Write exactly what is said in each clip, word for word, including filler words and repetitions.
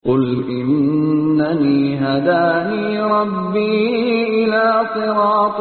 قل إنني هداني ربي إلى صراط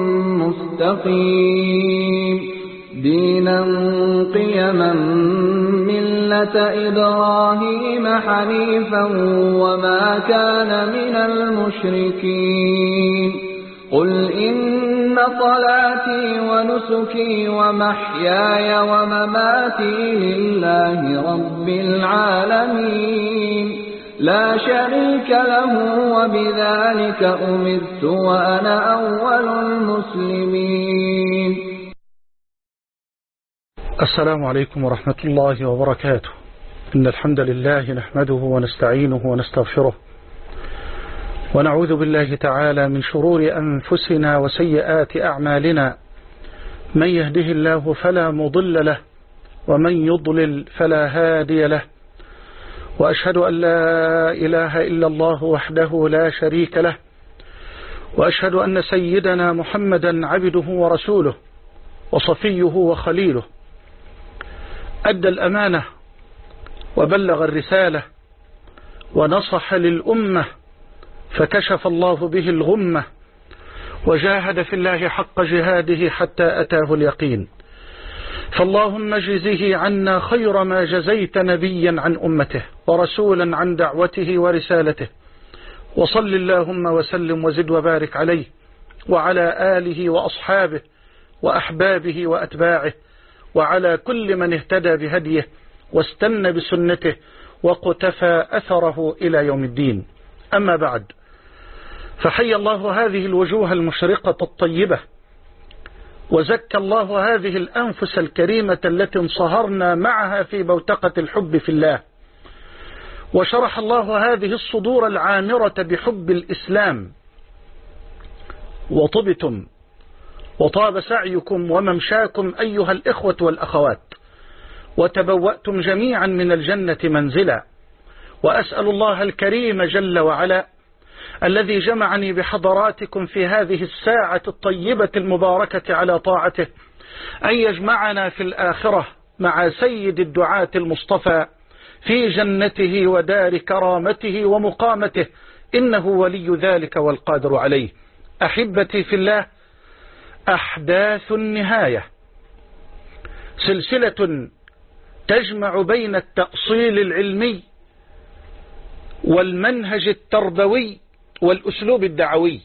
مستقيم دينا قيما ملة إبراهيم حنيفا وما كان من المشركين قل إن صلاتي ونسكي ومحياي ومماتي لله رب العالمين لا شريك له وبذلك أمرت وأنا أول المسلمين. السلام عليكم ورحمة الله وبركاته. إن الحمد لله نحمده ونستعينه ونستغفره ونعوذ بالله تعالى من شرور أنفسنا وسيئات أعمالنا، من يهده الله فلا مضل له ومن يضلل فلا هادي له، وأشهد أن لا إله إلا الله وحده لا شريك له، وأشهد أن سيدنا محمدا عبده ورسوله وصفيه وخليله، أدى الأمانة وبلغ الرسالة ونصح للأمة فكشف الله به الغمة وجاهد في الله حق جهاده حتى أتاه اليقين. فاللهم اجزه عنا خير ما جزيت نبيا عن أمته ورسولا عن دعوته ورسالته، وصل اللهم وسلم وزد وبارك عليه وعلى آله وأصحابه وأحبابه وأتباعه وعلى كل من اهتدى بهديه واستنى بسنته وقتفى أثره إلى يوم الدين. أما بعد، فحي الله هذه الوجوه المشرقة الطيبة، وزكى الله هذه الأنفس الكريمة التي انصهرنا معها في بوتقة الحب في الله، وشرح الله هذه الصدور العامرة بحب الإسلام، وطبتم وطاب سعيكم وممشاكم أيها الإخوة والأخوات، وتبوأتم جميعا من الجنة منزلا. وأسأل الله الكريم جل وعلا الذي جمعني بحضراتكم في هذه الساعة الطيبة المباركة على طاعته أن يجمعنا في الآخرة مع سيد الدعاة المصطفى في جنته ودار كرامته ومقامته، إنه ولي ذلك والقادر عليه. أحبتي في الله، أحداث النهاية سلسلة تجمع بين التأصيل العلمي والمنهج التربوي والأسلوب الدعوي.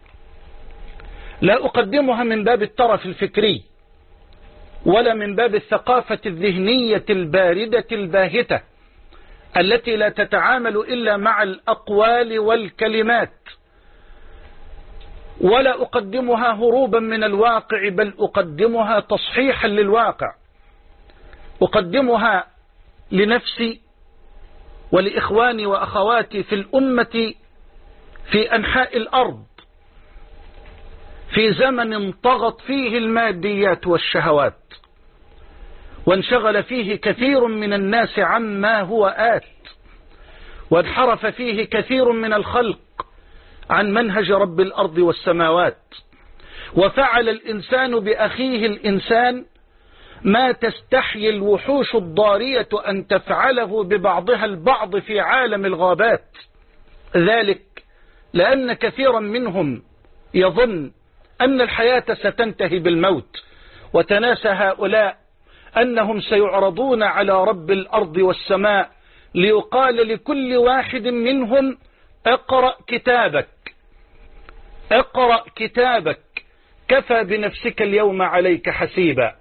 لا أقدمها من باب الترف الفكري ولا من باب الثقافة الذهنية الباردة الباهتة التي لا تتعامل إلا مع الأقوال والكلمات، ولا أقدمها هروبا من الواقع، بل أقدمها تصحيحا للواقع. أقدمها لنفسي ولإخواني وأخواتي في الأمة في أنحاء الأرض، في زمن طغت فيه الماديات والشهوات، وانشغل فيه كثير من الناس عما هو آت، وانحرف فيه كثير من الخلق عن منهج رب الأرض والسماوات، وفعل الإنسان بأخيه الإنسان ما تستحيي الوحوش الضارية أن تفعله ببعضها البعض في عالم الغابات. ذلك لأن كثيرا منهم يظن أن الحياة ستنتهي بالموت، وتناسى هؤلاء أنهم سيعرضون على رب الأرض والسماء ليقال لكل واحد منهم: اقرأ كتابك، اقرأ كتابك، كفى بنفسك اليوم عليك حسيبا.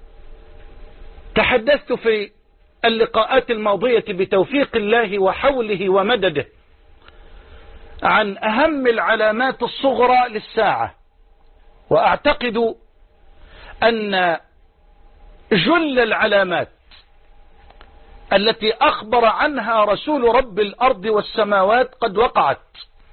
تحدثت في اللقاءات الماضية بتوفيق الله وحوله ومدده عن أهم العلامات الصغرى للساعة، وأعتقد أن جل العلامات التي أخبر عنها رسول رب الأرض والسماوات قد وقعت،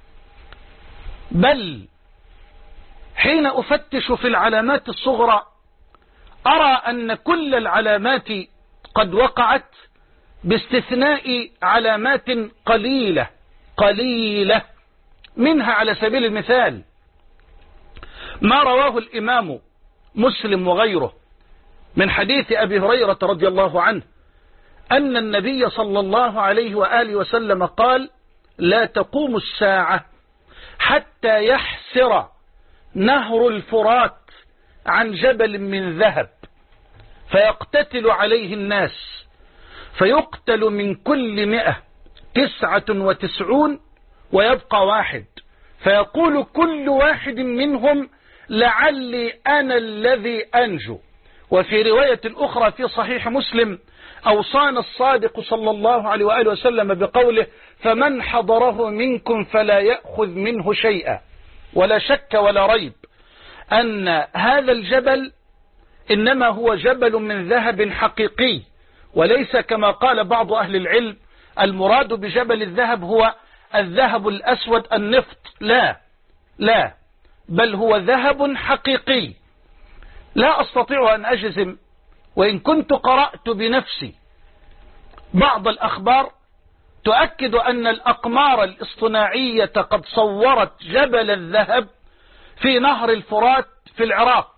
بل حين أفتش في العلامات الصغرى أرى أن كل العلامات قد وقعت باستثناء علامات قليلة قليلة. منها على سبيل المثال ما رواه الإمام مسلم وغيره من حديث أبي هريرة رضي الله عنه أن النبي صلى الله عليه وآله وسلم قال: لا تقوم الساعة حتى يحسر نهر الفرات عن جبل من ذهب فيقتتل عليه الناس، فيقتل من كل مئة تسعة وتسعون ويبقى واحد، فيقول كل واحد منهم: لعلي أنا الذي أنجو. وفي رواية أخرى في صحيح مسلم: أوصانا الصادق صلى الله عليه وآله وسلم بقوله: فمن حضره منكم فلا يأخذ منه شيئا. ولا شك ولا ريب أن هذا الجبل إنما هو جبل من ذهب حقيقي، وليس كما قال بعض أهل العلم المراد بجبل الذهب هو الذهب الأسود النفط، لا لا، بل هو ذهب حقيقي. لا أستطيع أن أجزم، وإن كنت قرأت بنفسي بعض الأخبار تؤكد أن الأقمار الاصطناعية قد صورت جبل الذهب في نهر الفرات في العراق،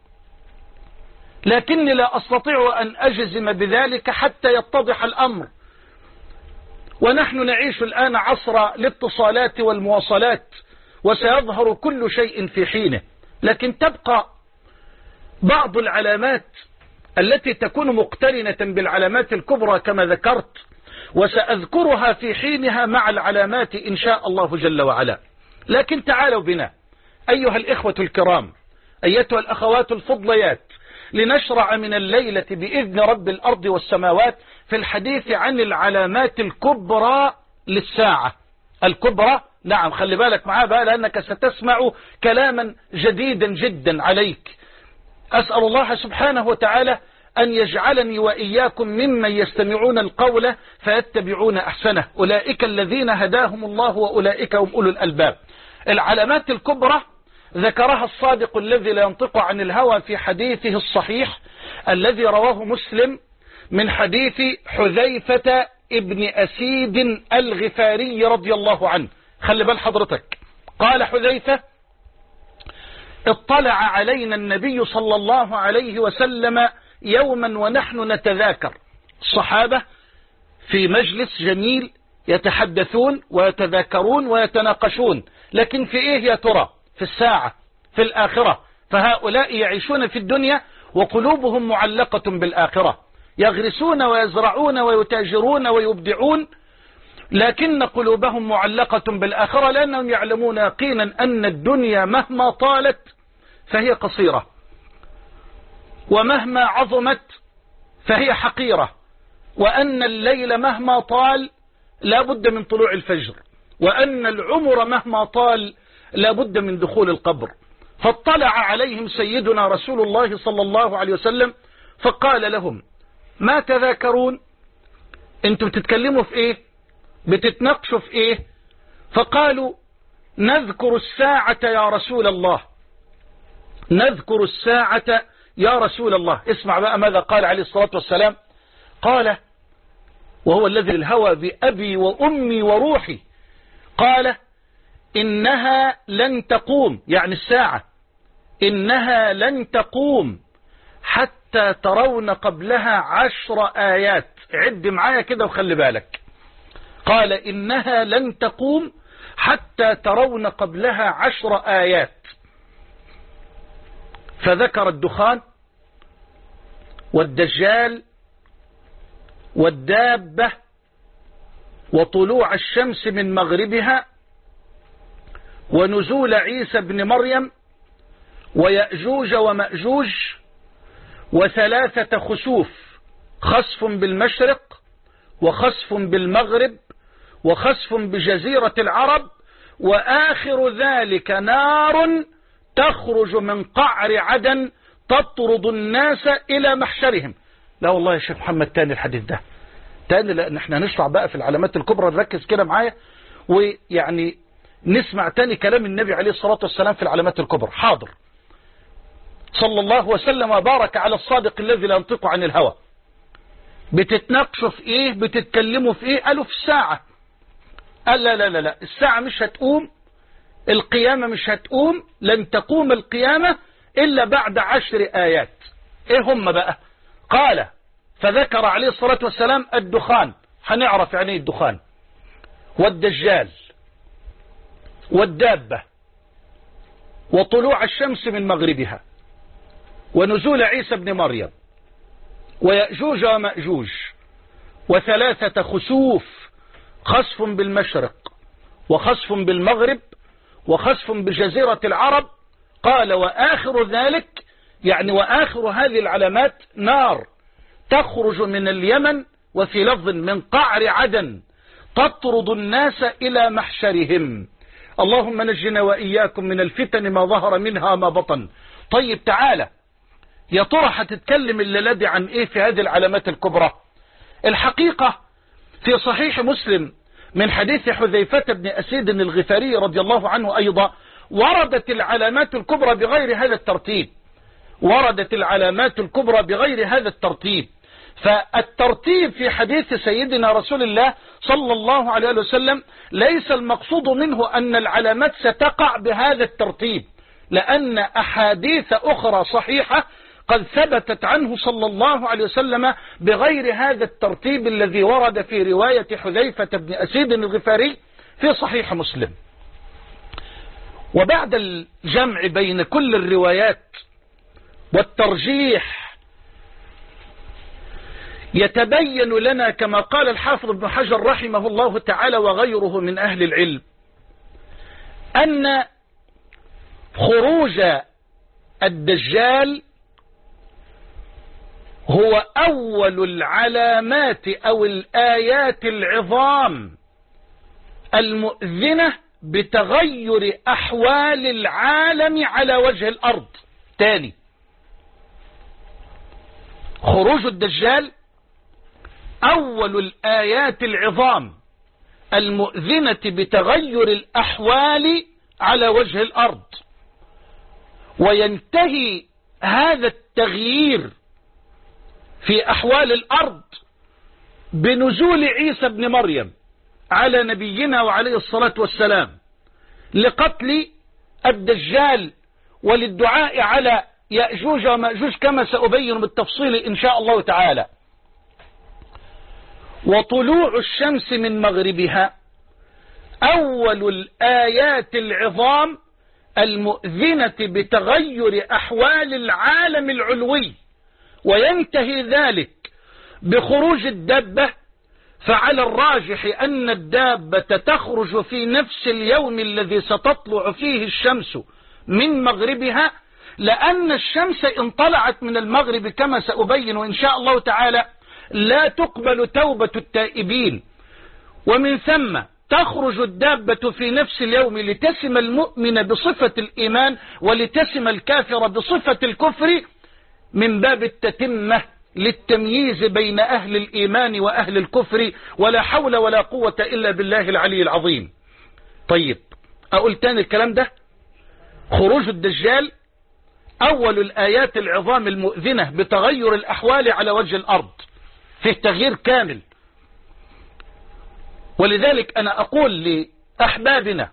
لكني لا أستطيع أن أجزم بذلك حتى يتضح الأمر. ونحن نعيش الآن عصر الاتصالات والمواصلات، وسيظهر كل شيء في حينه، لكن تبقى بعض العلامات التي تكون مقترنة بالعلامات الكبرى كما ذكرت، وسأذكرها في حينها مع العلامات إن شاء الله جل وعلا. لكن تعالوا بنا أيها الإخوة الكرام، أيتها الأخوات الفضليات، لنشرع من الليلة بإذن رب الأرض والسماوات في الحديث عن العلامات الكبرى للساعة. الكبرى، نعم، خلي بالك معاه بقى، لأنك ستسمع كلاما جديدا جدا عليك. أسأل الله سبحانه وتعالى أن يجعلني وإياكم ممن يستمعون القول فيتبعون أحسنه، أولئك الذين هداهم الله وأولئك هم أولو الألباب. العلامات الكبرى ذكرها الصادق الذي لا ينطق عن الهوى في حديثه الصحيح الذي رواه مسلم من حديث حذيفة ابن أسيد الغفاري رضي الله عنه. خلي بال حضرتك، قال حذيفة: اطلع علينا النبي صلى الله عليه وسلم يوما ونحن نتذاكر، الصحابة في مجلس جميل يتحدثون ويتذاكرون ويتناقشون، لكن في ايه يا ترى؟ في الساعة، في الآخرة. فهؤلاء يعيشون في الدنيا وقلوبهم معلقة بالآخرة، يغرسون ويزرعون ويتاجرون ويبدعون، لكن قلوبهم معلقة بالآخرة، لأنهم يعلمون يقينا أن الدنيا مهما طالت فهي قصيرة، ومهما عظمت فهي حقيرة، وأن الليل مهما طال لا بد من طلوع الفجر، وأن العمر مهما طال لا بد من دخول القبر. فاطلع عليهم سيدنا رسول الله صلى الله عليه وسلم فقال لهم: ما تذاكرون؟ انتم بتتكلموا في ايه؟ بتتناقشوا في ايه؟ فقالوا: نذكر الساعة يا رسول الله، نذكر الساعة يا رسول الله. اسمع بقى ماذا قال عليه الصلاة والسلام. قال، وهو الذي الهوى بأبي وأمي وروحي، قال: إنها لن تقوم، يعني الساعة، إنها لن تقوم حتى ترون قبلها عشر آيات. عد معايا كده وخلي بالك. قال: إنها لن تقوم حتى ترون قبلها عشر آيات. فذكر الدخان والدجال والدابة وطلوع الشمس من مغربها ونزول عيسى بن مريم ويأجوج ومأجوج وثلاثة خسوف، خسف بالمشرق وخسف بالمغرب وخسف بجزيرة العرب، وآخر ذلك نار تخرج من قعر عدن تطرد الناس إلى محشرهم. لا والله يا شيخ محمد تاني الحديث ده تاني، لأن احنا نشرع بقى في العلامات الكبرى، نركز كده معايا ويعني نسمع تاني كلام النبي عليه الصلاة والسلام في العلامات الكبرى. حاضر. صلى الله وسلم وبارك على الصادق الذي لا ينطق عن الهوى. بتتناقشوا في ايه؟ بتتكلموا في ايه؟ قالوا في الساعة. قال لا لا لا لا، الساعة مش هتقوم، القيامة مش هتقوم، لن تقوم القيامة إلا بعد عشر آيات. ايه هم بقى؟ قال فذكر عليه الصلاة والسلام الدخان، هنعرف يعني الدخان، والدجال، والدابة، وطلوع الشمس من مغربها، ونزول عيسى بن مريم، ويأجوج ومأجوج، وثلاثة خسوف، خسف بالمشرق وخسف بالمغرب وخسف بجزيرة العرب. قال وآخر ذلك يعني وآخر هذه العلامات نار تخرج من اليمن وفي لفظ من قعر عدن تطرد الناس إلى محشرهم. اللهم نجنا وإياكم من الفتن ما ظهر منها ما بطن. طيب تعالى يا ترى هتتكلم الليلة دي عن ايه في هذه العلامات الكبرى؟ الحقيقة في صحيح مسلم من حديث حذيفة بن أسيد الغفاري رضي الله عنه أيضا وردت العلامات الكبرى بغير هذا الترتيب، وردت العلامات الكبرى بغير هذا الترتيب. فالترتيب في حديث سيدنا رسول الله صلى الله عليه وسلم ليس المقصود منه أن العلامات ستقع بهذا الترتيب، لأن أحاديث أخرى صحيحة قد ثبتت عنه صلى الله عليه وسلم بغير هذا الترتيب الذي ورد في رواية حذيفة بن أسيد الغفاري في صحيح مسلم. وبعد الجمع بين كل الروايات والترجيح يتبين لنا كما قال الحافظ ابن حجر رحمه الله تعالى وغيره من أهل العلم أن خروج الدجال هو أول العلامات أو الآيات العظام المؤذنة بتغير أحوال العالم على وجه الأرض. تاني، خروج الدجال أول الآيات العظام المؤذنة بتغير الأحوال على وجه الأرض، وينتهي هذا التغيير في أحوال الأرض بنزول عيسى بن مريم على نبينا وعليه الصلاة والسلام لقتل الدجال وللدعاء على يأجوج ومأجوج كما سأبين بالتفصيل إن شاء الله تعالى. وطلوع الشمس من مغربها أول الآيات العظام المؤذنة بتغير أحوال العالم العلوي، وينتهي ذلك بخروج الدابة. فعلى الراجح أن الدابة تخرج في نفس اليوم الذي ستطلع فيه الشمس من مغربها، لأن الشمس إن طلعت من المغرب كما سأبين إن شاء الله تعالى لا تقبل توبة التائبين، ومن ثم تخرج الدابة في نفس اليوم لتسم المؤمن بصفة الإيمان ولتسم الكافر بصفة الكفر، من باب التتمة للتمييز بين أهل الإيمان وأهل الكفر، ولا حول ولا قوة إلا بالله العلي العظيم. طيب أقول تاني الكلام ده، خروج الدجال أول الآيات العظام المؤذنة بتغير الأحوال على وجه الأرض، فيه تغيير كامل. ولذلك أنا أقول لأحبابنا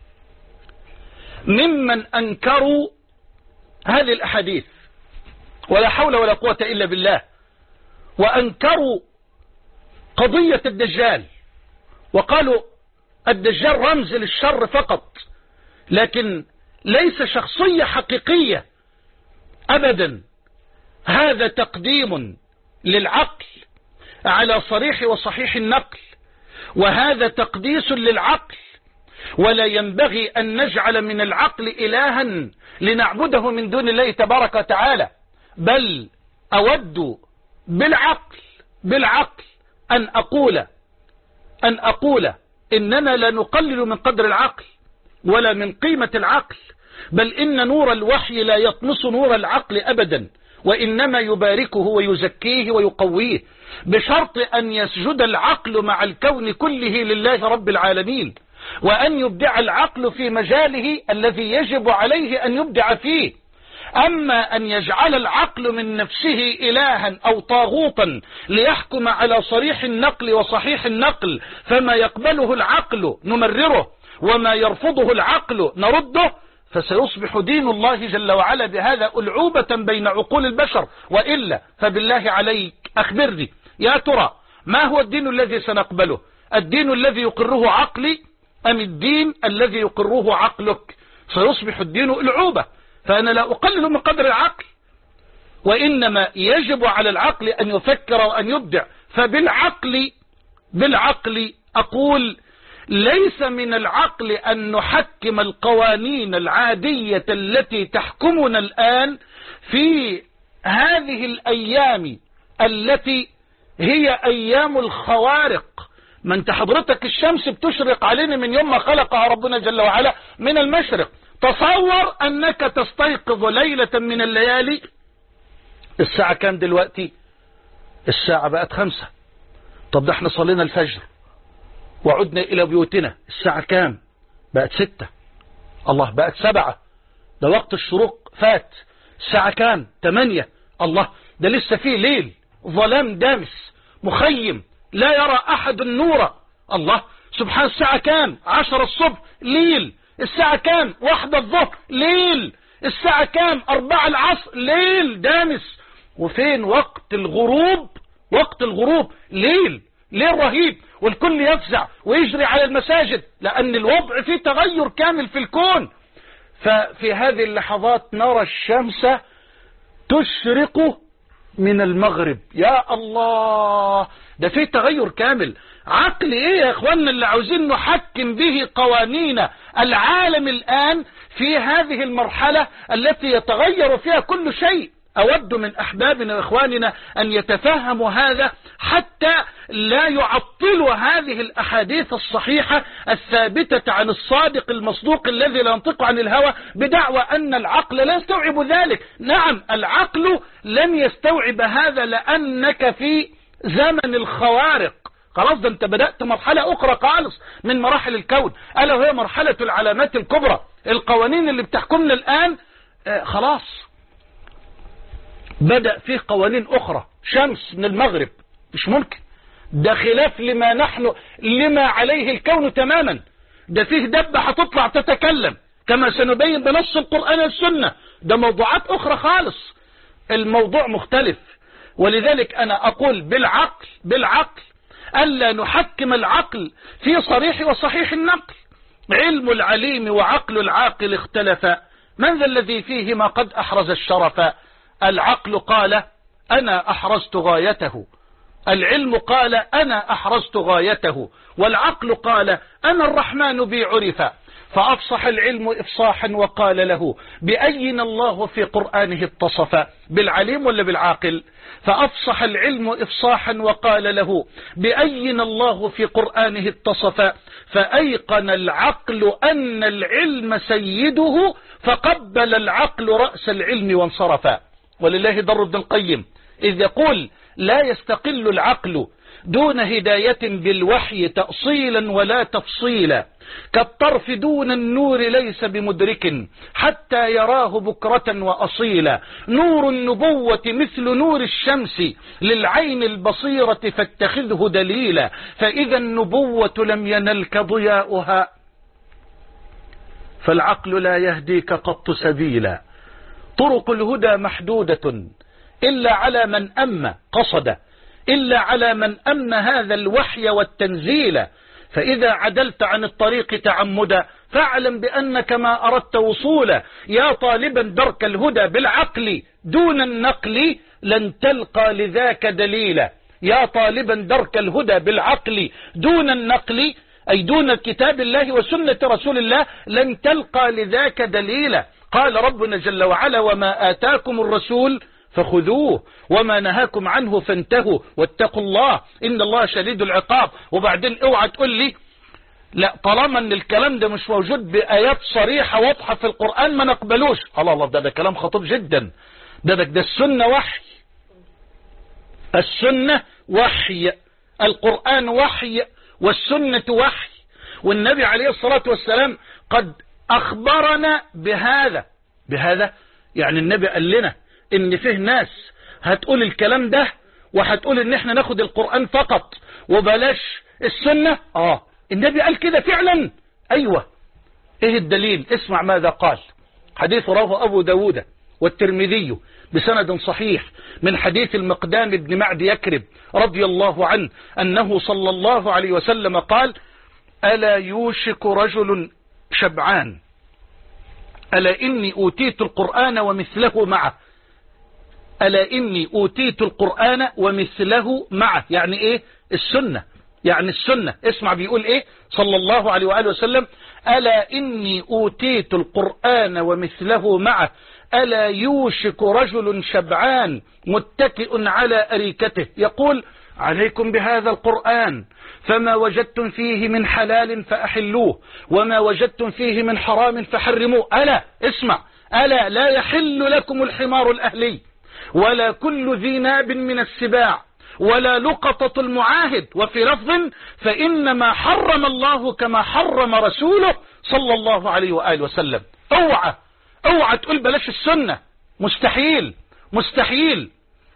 ممن أنكروا هذه الأحاديث ولا حول ولا قوة إلا بالله، وأنكروا قضية الدجال وقالوا الدجال رمز للشر فقط، لكن ليس شخصية حقيقية أبدا. هذا تقديم للعقل على صريح وصحيح النقل، وهذا تقديس للعقل، ولا ينبغي أن نجعل من العقل إلها لنعبده من دون الله تبارك وتعالى، بل أود بالعقل بالعقل أن أقول أن أقول إننا لا نقلل من قدر العقل ولا من قيمة العقل، بل إن نور الوحي لا يطمس نور العقل أبدا، وإنما يباركه ويزكيه ويقويه، بشرط أن يسجد العقل مع الكون كله لله رب العالمين، وأن يبدع العقل في مجاله الذي يجب عليه أن يبدع فيه. أما أن يجعل العقل من نفسه إلها أو طاغوتا ليحكم على صريح النقل وصحيح النقل، فما يقبله العقل نمرره وما يرفضه العقل نرده، فسيصبح دين الله جل وعلا بهذا ألعوبة بين عقول البشر، وإلا فبالله عليك أخبرني يا ترى ما هو الدين الذي سنقبله؟ الدين الذي يقره عقلي أم الدين الذي يقره عقلك؟ سيصبح الدين ألعوبة، فأنا لا أقلل من قدر العقل، وإنما يجب على العقل أن يفكر وأن يبدع. فبالعقل بالعقل أقول ليس من العقل أن نحكم القوانين العادية التي تحكمنا الآن في هذه الأيام التي هي أيام الخوارق. ما انت حضرتك الشمس بتشرق علينا من يوم ما خلقها ربنا جل وعلا من المشرق. تصور أنك تستيقظ ليلة من الليالي، الساعة كام دلوقتي؟ الساعة بقت خمسة. طب ده احنا صلينا الفجر وعدنا إلى بيوتنا، الساعة كام؟ بقت ستة. الله، بقت سبعة. ده وقت الشروق فات. الساعة كام؟ تمانية. الله، ده لسه فيه ليل، ظلام دامس مخيم لا يرى أحد النور. الله سبحان. الساعة كام؟ عشرة الصبح ليل. الساعة كام؟ واحدة الظهر ليل. الساعة كام؟ أربعة العصر ليل دامس. وفين وقت الغروب؟ وقت الغروب ليل، ليل رهيب، والكل يفزع ويجري على المساجد لأن الوضع فيه تغير كامل في الكون. ففي هذه اللحظات نرى الشمس تشرق من المغرب. يا الله، ده فيه تغير كامل. عقل ايه يا اخواننا اللي عاوزين نحكم به قوانين العالم الآن في هذه المرحلة التي يتغير فيها كل شيء؟ أود من أحبابنا وإخواننا أن يتفهموا هذا حتى لا يعطلوا هذه الأحاديث الصحيحة الثابتة عن الصادق المصدوق الذي لا ينطق عن الهوى بدعوى أن العقل لا يستوعب ذلك. نعم، العقل لن يستوعب هذا لأنك في زمن الخوارق. خلاص، ده انت بدأت مرحلة أخرى خالص من مراحل الكون، ألا وهي مرحلة العلامات الكبرى. القوانين اللي بتحكمنا الآن آه خلاص بدأ فيه قوانين أخرى. شمس من المغرب مش ممكن، ده خلاف لما نحن لما عليه الكون تماما. ده فيه دبة هتطلع تتكلم كما سنبين بنص القرآن والسنة. ده موضوعات أخرى خالص، الموضوع مختلف. ولذلك أنا أقول بالعقل بالعقل ألا نحكم العقل في صريح وصحيح النقل. علم العليم وعقل العاقل اختلفا، من ذا الذي فيهما قد أحرز الشرفا؟ العقل قال أنا أحرزت غايته، العلم قال أنا أحرزت غايته، والعقل قال أنا الرحمن بي عرفا. فأفصح العلم إفصاحا وقال له بأين الله في قرآنه اتصفا؟ بالعليم ولا بالعاقل؟ فأفصح العلم إفصاحا وقال له بأين الله في قرآنه اتصفا. فأيقن العقل أن العلم سيده فقبل العقل رأس العلم وانصرفا. ولله در ابن القيم إذ يقول لا يستقل العقل دون هداية بالوحي تأصيلا ولا تفصيلا، كالطرف دون النور ليس بمدرك حتى يراه بكرة وأصيلا. نور النبوة مثل نور الشمس للعين البصيرة فاتخذه دليلا، فإذا النبوة لم ينلك ضياؤها فالعقل لا يهديك قط سبيلا. طرق الهدى محدودة إلا على من أم قصد، إلا على من أم هذا الوحي والتنزيل. فإذا عدلت عن الطريق تعمدا فاعلم بأنك ما أردت وصولا. يا طالبا درك الهدى بالعقل دون النقل لن تلقى لذاك دليلا. يا طالبا درك الهدى بالعقل دون النقل أي دون كتاب الله وسنة رسول الله لن تلقى لذاك دليلا. قال ربنا جل وعلا وما آتاكم الرسول فخذوه وما نهاكم عنه فانتهوا واتقوا الله إن الله شديد العقاب. وبعدين اوعى تقول لي لا طالما ان الكلام ده مش موجود بآيات صريحة واضحة في القرآن ما نقبلوش. الله الله، ده ده كلام خطير جدا. ده ده, ده السنة وحي، السنة وحي، القرآن وحي والسنة وحي، والنبي عليه الصلاة والسلام قد أخبرنا بهذا. بهذا يعني النبي قال لنا ان فيه ناس هتقول الكلام ده وهتقول ان احنا ناخد القرآن فقط وبلاش السنة. اه النبي قال كده فعلا. ايوه، ايه الدليل؟ اسمع ماذا قال. حديث رواه ابو داود والترمذي بسند صحيح من حديث المقدام بن معد يكرب رضي الله عنه أنه صلى الله عليه وسلم قال: ألا يوشك رجل شبعان ألا إني أوتيت القرآن ومثله معه ألا إني أوتيت القرآن ومثله معه. يعني إيه السنة؟ يعني السنة. اسمع بيقول إيه صلى الله عليه وآله وسلم: ألا إني أوتيت القرآن ومثله معه ألا يوشك رجل شبعان متكئ على أريكته يقول: عليكم بهذا القرآن فما وجدتم فيه من حلال فأحلوه وما وجدتم فيه من حرام فحرموه. ألا اسمع، ألا لا يحل لكم الحمار الأهلي ولا كل ذي ناب من السباع ولا لقطة المعاهد، وفي لفظ: فإنما حرم الله كما حرم رسوله صلى الله عليه وآله وسلم. اوعى اوعى تقول بلاش السنة، مستحيل مستحيل.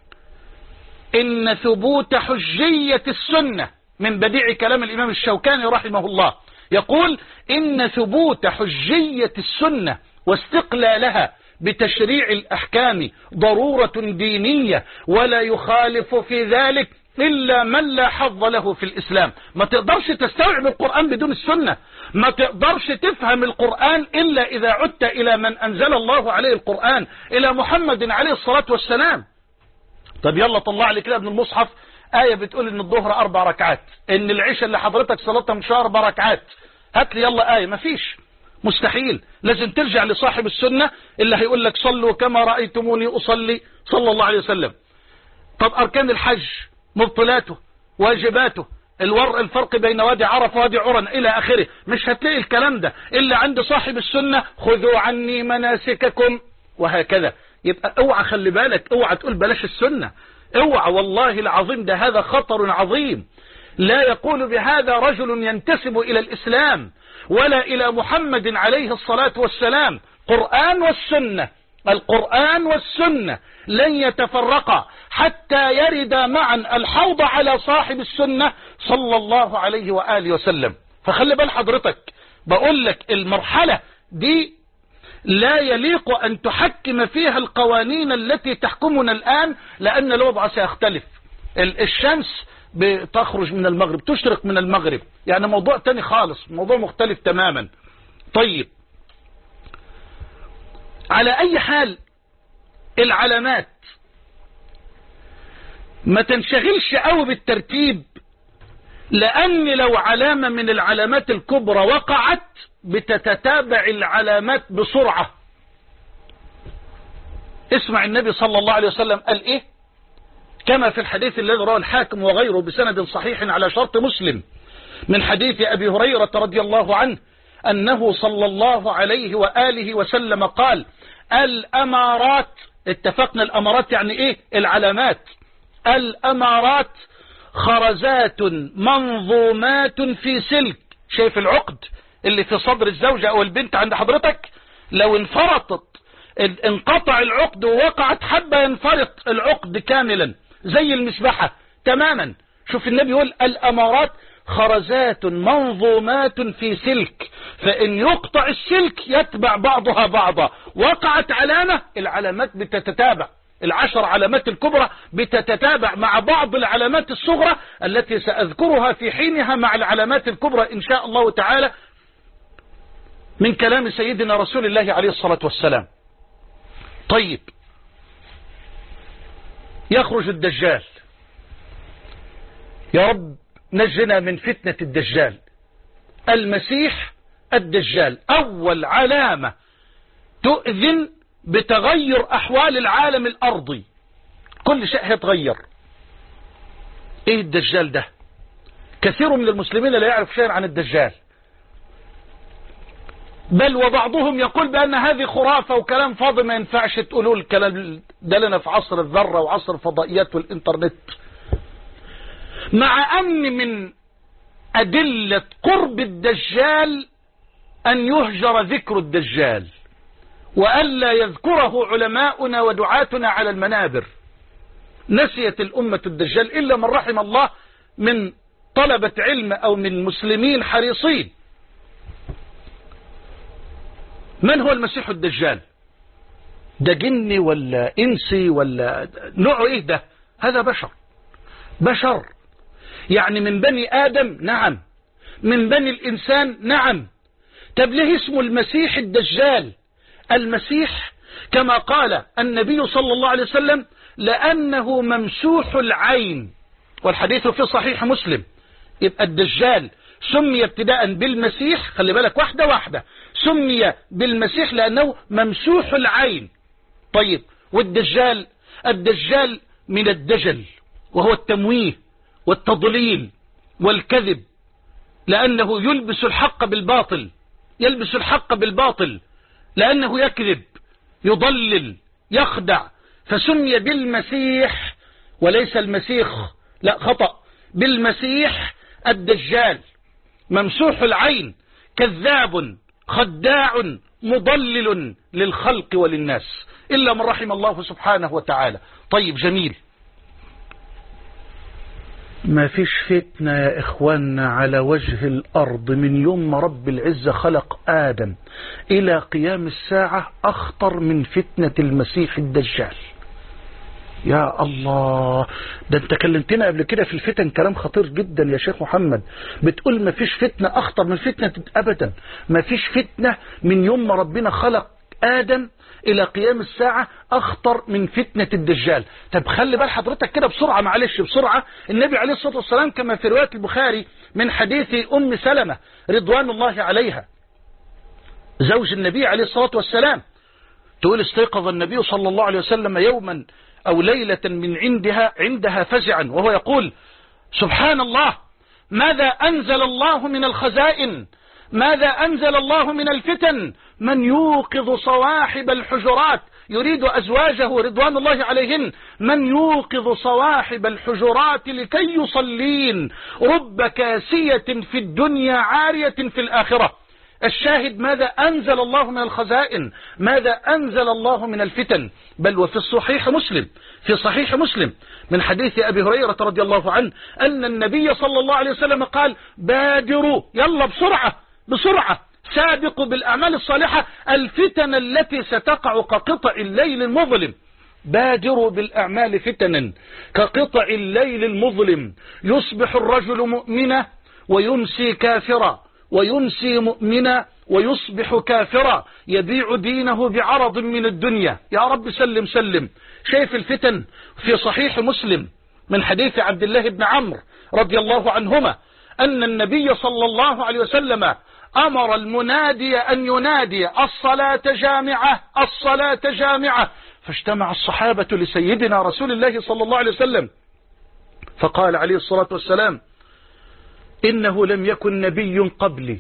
إن ثبوت حجية السنة، من بديع كلام الإمام الشوكاني رحمه الله، يقول: إن ثبوت حجية السنة واستقلالها بتشريع الأحكام ضرورة دينية ولا يخالف في ذلك إلا من لا حظ له في الإسلام. ما تقدرش تستوعب القرآن بدون السنة، ما تقدرش تفهم القرآن إلا إذا عدت إلى من أنزل الله عليه القرآن، إلى محمد عليه الصلاة والسلام. طب يلا طلع لي كده ابن المصحف آية بتقول إن الظهر أربع ركعات، إن العشاء اللي حضرتك صلاتها مش أربع ركعات. هات لي يلا آية. مفيش، مستحيل. لازم ترجع لصاحب السنة اللي هيقول لك صلوا كما رأيتموني أصلي صلى الله عليه وسلم. طب أركان الحج، مبطلاته، واجباته، الور الفرق بين وادي عرفة ووادي عرن إلى آخره، مش هتلاقي الكلام ده إلا عند صاحب السنة. خذوا عني مناسككم وهكذا. يبقى اوعى، خلي بالك، اوعى تقول بلاش السنة، اوعى والله العظيم، ده هذا خطر عظيم. لا يقول بهذا رجل ينتسب إلى الإسلام ولا إلى محمد عليه الصلاة والسلام. قرآن والسنة، القرآن والسنة لن يتفرقا حتى يرد معا الحوض على صاحب السنة صلى الله عليه وآله وسلم. فخلي بال حضرتك، بقول لك المرحلة دي لا يليق أن تحكم فيها القوانين التي تحكمنا الآن، لأن الوضع سيختلف. الشمس بتخرج من المغرب، تشرق من المغرب، يعني موضوع تاني خالص، موضوع مختلف تماما. طيب، على أي حال العلامات ما تنشغلش قوي بالترتيب، لأن لو علامة من العلامات الكبرى وقعت بتتتابع العلامات بسرعة. اسمع النبي صلى الله عليه وسلم قال إيه كما في الحديث الذي رواه الحاكم وغيره بسند صحيح على شرط مسلم من حديث أبي هريرة رضي الله عنه أنه صلى الله عليه وآله وسلم قال: الأمارات، اتفقنا الأمارات يعني إيه؟ العلامات. الأمارات خرزات منظومات في سلك. شايف العقد اللي في صدر الزوجة أو البنت عند حضرتك؟ لو انفرطت، انقطع العقد ووقعت حبة، ينفرط العقد كاملا زي المسبحة تماما. شوف النبي يقول: الأمارات خرزات منظومات في سلك، فإن يقطع السلك يتبع بعضها بعضا. وقعت علامة، العلامات بتتتابع، العشر علامات الكبرى بتتتابع مع بعض العلامات الصغرى التي سأذكرها في حينها مع العلامات الكبرى إن شاء الله تعالى من كلام سيدنا رسول الله عليه الصلاة والسلام. طيب، يخرج الدجال، يا رب نجنا من فتنة الدجال. المسيح الدجال أول علامة تؤذن بتغير أحوال العالم الأرضي، كل شيء هيتغير. إيه الدجال ده؟ كثير من المسلمين لا يعرف شيئا عن الدجال، بل وبعضهم يقول بأن هذه خرافة وكلام فاضي ما ينفعش تقولوا الكلام ده لنا في عصر الذرة وعصر الفضائيات والإنترنت. مع أن من أدلة قرب الدجال أن يهجر ذكر الدجال وألا يذكره علماؤنا ودعاتنا على المنابر. نسيت الأمة الدجال إلا من رحم الله من طلبة علم أو من مسلمين حريصين. من هو المسيح الدجال؟ ده جني ولا إنسي ولا نوعه إيه ده؟ هذا بشر بشر يعني من بني آدم، نعم، من بني الإنسان، نعم. طب ليه اسمه المسيح الدجال؟ المسيح كما قال النبي صلى الله عليه وسلم لأنه ممسوح العين، والحديث في صحيح مسلم. يبقى الدجال سمي ابتداء بالمسيح، خلي بالك واحدة واحدة، سمي بالمسيح لأنه ممسوح العين. طيب والدجال؟ الدجال من الدجل، وهو التمويه والتضليل والكذب، لأنه يلبس الحق بالباطل، يلبس الحق بالباطل لأنه يكذب يضلل يخدع، فسمي بالمسيح وليس المسيخ، لا خطأ، بالمسيح الدجال، ممسوح العين، كذاب خداع مضلل للخلق وللناس إلا من رحم الله سبحانه وتعالى. طيب جميل. ما فيش فتنة يا إخواننا على وجه الأرض من يوم ما رب العزة خلق آدم إلى قيام الساعة أخطر من فتنة المسيح الدجال. يا الله، ده انت كلمتنا قبل كده في الفتن كلام خطير جدا يا شيخ محمد، بتقول ما فيش فتنة أخطر من فتنة. أبدا ما فيش فتنة من يوم ما ربنا خلق آدم إلى قيام الساعة أخطر من فتنة الدجال. طب خلي بال حضرتك كده بسرعة، معلش بسرعة. النبي عليه الصلاة والسلام كما في رواية البخاري من حديث أم سلمة رضوان الله عليها زوج النبي عليه الصلاة والسلام، تقول استيقظ النبي صلى الله عليه وسلم يوما أو ليلة من عندها عندها فزعا وهو يقول سبحان الله، ماذا أنزل الله من الخزائن، ماذا أنزل الله من الفتن، من يوقظ صواحب الحجرات، يريد أزواجه رضوان الله عليهن، من يوقظ صواحب الحجرات لكي يصلين، رب كاسية في الدنيا عارية في الآخرة. الشاهد ماذا أنزل الله من الخزائن، ماذا أنزل الله من الفتن. بل وفي الصحيح مسلم، في صحيح مسلم من حديث أبي هريرة رضي الله عنه أن النبي صلى الله عليه وسلم قال بادروا، يلا بسرعة بسرعة، سابقوا بالأعمال الصالحة الفتن التي ستقع كقطع الليل المظلم. بادروا بالأعمال فتنا كقطع الليل المظلم، يصبح الرجل مؤمنا ويمسي كافرا، ويمسي مؤمنا ويصبح كافرا، يبيع دينه بعرض من الدنيا. يا رب سلم سلم. شايف الفتن؟ في صحيح مسلم من حديث عبد الله بن عمرو رضي الله عنهما أن النبي صلى الله عليه وسلم أمر المنادي أن ينادي الصلاة جامعة الصلاة جامعة، فاجتمع الصحابة لسيدنا رسول الله صلى الله عليه وسلم فقال عليه الصلاة والسلام إنه لم يكن نبي قبلي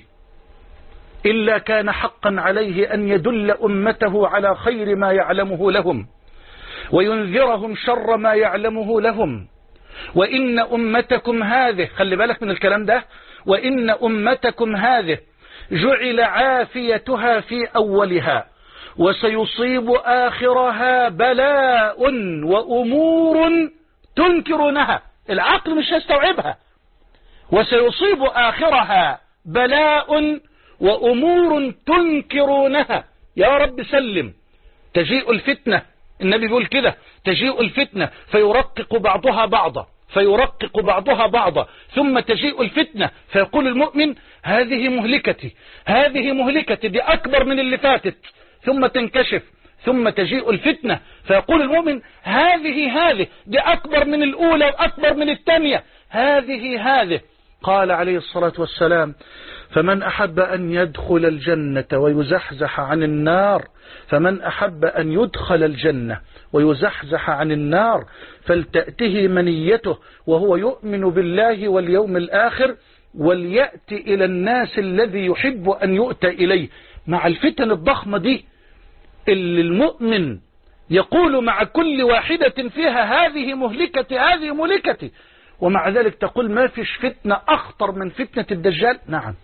إلا كان حقا عليه أن يدل أمته على خير ما يعلمه لهم وينذرهم شر ما يعلمه لهم، وإن أمتكم هذه، خلي بالك من الكلام ده، وإن أمتكم هذه جعل عافيتها في أولها وسيصيب آخرها بلاء وأمور تنكرونها، العقل مش هيستوعبها، وسيصيب آخرها بلاء وأمور تنكرونها. يا رب سلم. تجيء الفتنة، النبي بيقول كده، تجيء الفتنة فيرقق بعضها بعضا فيرقق بعضها بعضا ثم تجيء الفتنة فيقول المؤمن هذه مهلكتي هذه مهلكتي، دي أكبر من اللي فاتت، ثم تنكشف، ثم تجيء الفتنة فيقول المؤمن هذه هذه، دي أكبر من الأولى وأكبر من الثانية، هذه هذه. قال عليه الصلاة والسلام فمن أحب أن يدخل الجنة ويزحزح عن النار فمن أحب أن يدخل الجنة ويزحزح عن النار فلتأته منيته وهو يؤمن بالله واليوم الآخر وليأتي إلى الناس الذي يحب أن يؤتى إليه. مع الفتن الضخمة دي اللي المؤمن يقول مع كل واحدة فيها هذه مهلكتي هذه مهلكتي، ومع ذلك تقول ما فيش فتنة أخطر من فتنة الدجال. نعم،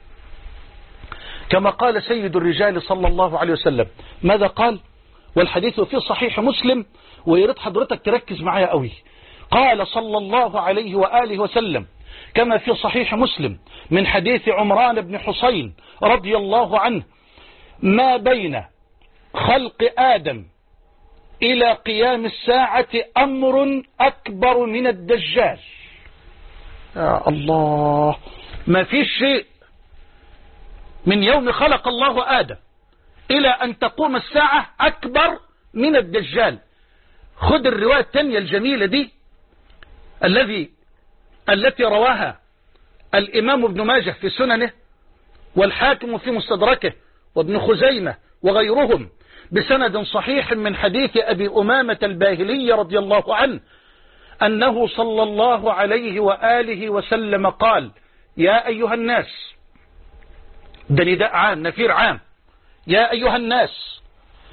كما قال سيد الرجال صلى الله عليه وسلم. ماذا قال؟ والحديث في صحيح مسلم، ويريد حضرتك تركز معايا قوي. قال صلى الله عليه وآله وسلم كما في صحيح مسلم من حديث عمران بن حسين رضي الله عنه ما بين خلق آدم إلى قيام الساعة أمر أكبر من الدجال. يا الله، ما فيش شيء من يوم خلق الله آدم إلى أن تقوم الساعة أكبر من الدجال. خذ الرواية الثانية الجميلة دي الذي التي رواها الإمام ابن ماجه في سننه والحاكم في مستدركه وابن خزيمة وغيرهم بسند صحيح من حديث أبي أمامة الباهلي رضي الله عنه أنه صلى الله عليه وآله وسلم قال: يا أيها الناس، ده نداء عام نفير عام، يا أيها الناس،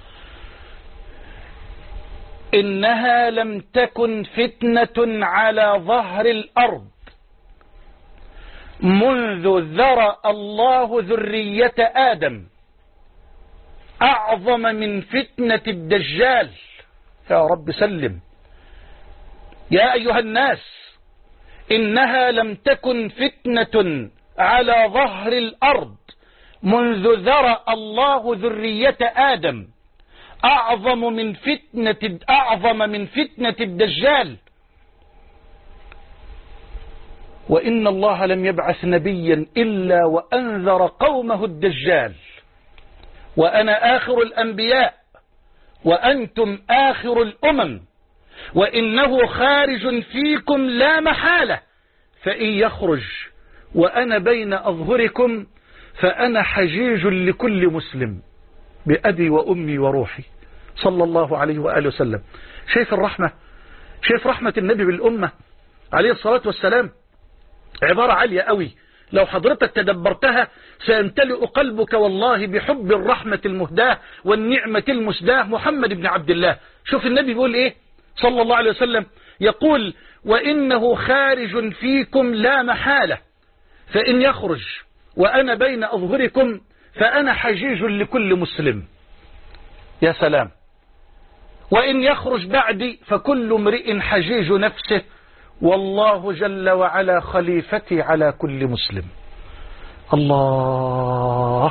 إنها لم تكن فتنة على ظهر الأرض منذ ذرأ الله ذرية آدم أعظم من فتنة الدجال. يا رب سلم. يا أيها الناس، إنها لم تكن فتنة على ظهر الأرض منذ ذرأ الله ذرية آدم أعظم من فتنة أعظم من فتنة الدجال. وإن الله لم يبعث نبيا إلا وأنذر قومه الدجال، وأنا آخر الأنبياء وأنتم آخر الأمم، وإنه خارج فيكم لا محالة، فإن يخرج وأنا بين أظهركم فأنا حجيج لكل مسلم بأبي وأمي وروحي، صلى الله عليه وآله وسلم. شايف الرحمة؟ شايف رحمة النبي بالأمة عليه الصلاة والسلام؟ عبارة عالية قوي، لو حضرتك تدبرتها سيمتلئ قلبك والله بحب الرحمة المهداة والنعمة المسداة محمد بن عبد الله. شوف النبي بيقول إيه صلى الله عليه وسلم، يقول: وإنه خارج فيكم لا محالة، فإن يخرج وأنا بين أظهركم فأنا حجيج لكل مسلم. يا سلام. وإن يخرج بعدي فكل امرئ حجيج نفسه، والله جل وعلا خليفتي على كل مسلم. الله